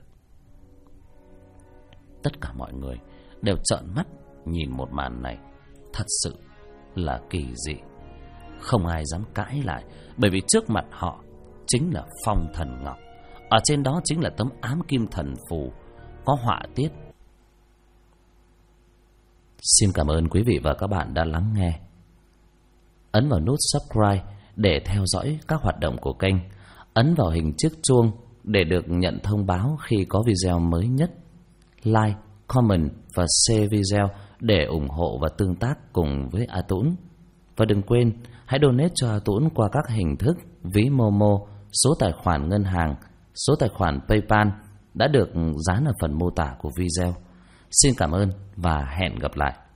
Tất cả mọi người đều trợn mắt nhìn một màn này, thật sự là kỳ dị. Không ai dám cãi lại, bởi vì trước mặt họ chính là phong thần ngọc. Ở trên đó chính là tấm ám kim thần phù có họa tiết. Xin cảm ơn quý vị và các bạn đã lắng nghe. Ấn vào nút subscribe để theo dõi các hoạt động của kênh. Ấn vào hình chiếc chuông để được nhận thông báo khi có video mới nhất. Like, comment và share video để ủng hộ và tương tác cùng với A Tũng. Và đừng quên, hãy donate cho A Tũng qua các hình thức ví Momo, số tài khoản ngân hàng, số tài khoản PayPal đã được dán ở phần mô tả của video. Xin cảm ơn và hẹn gặp lại.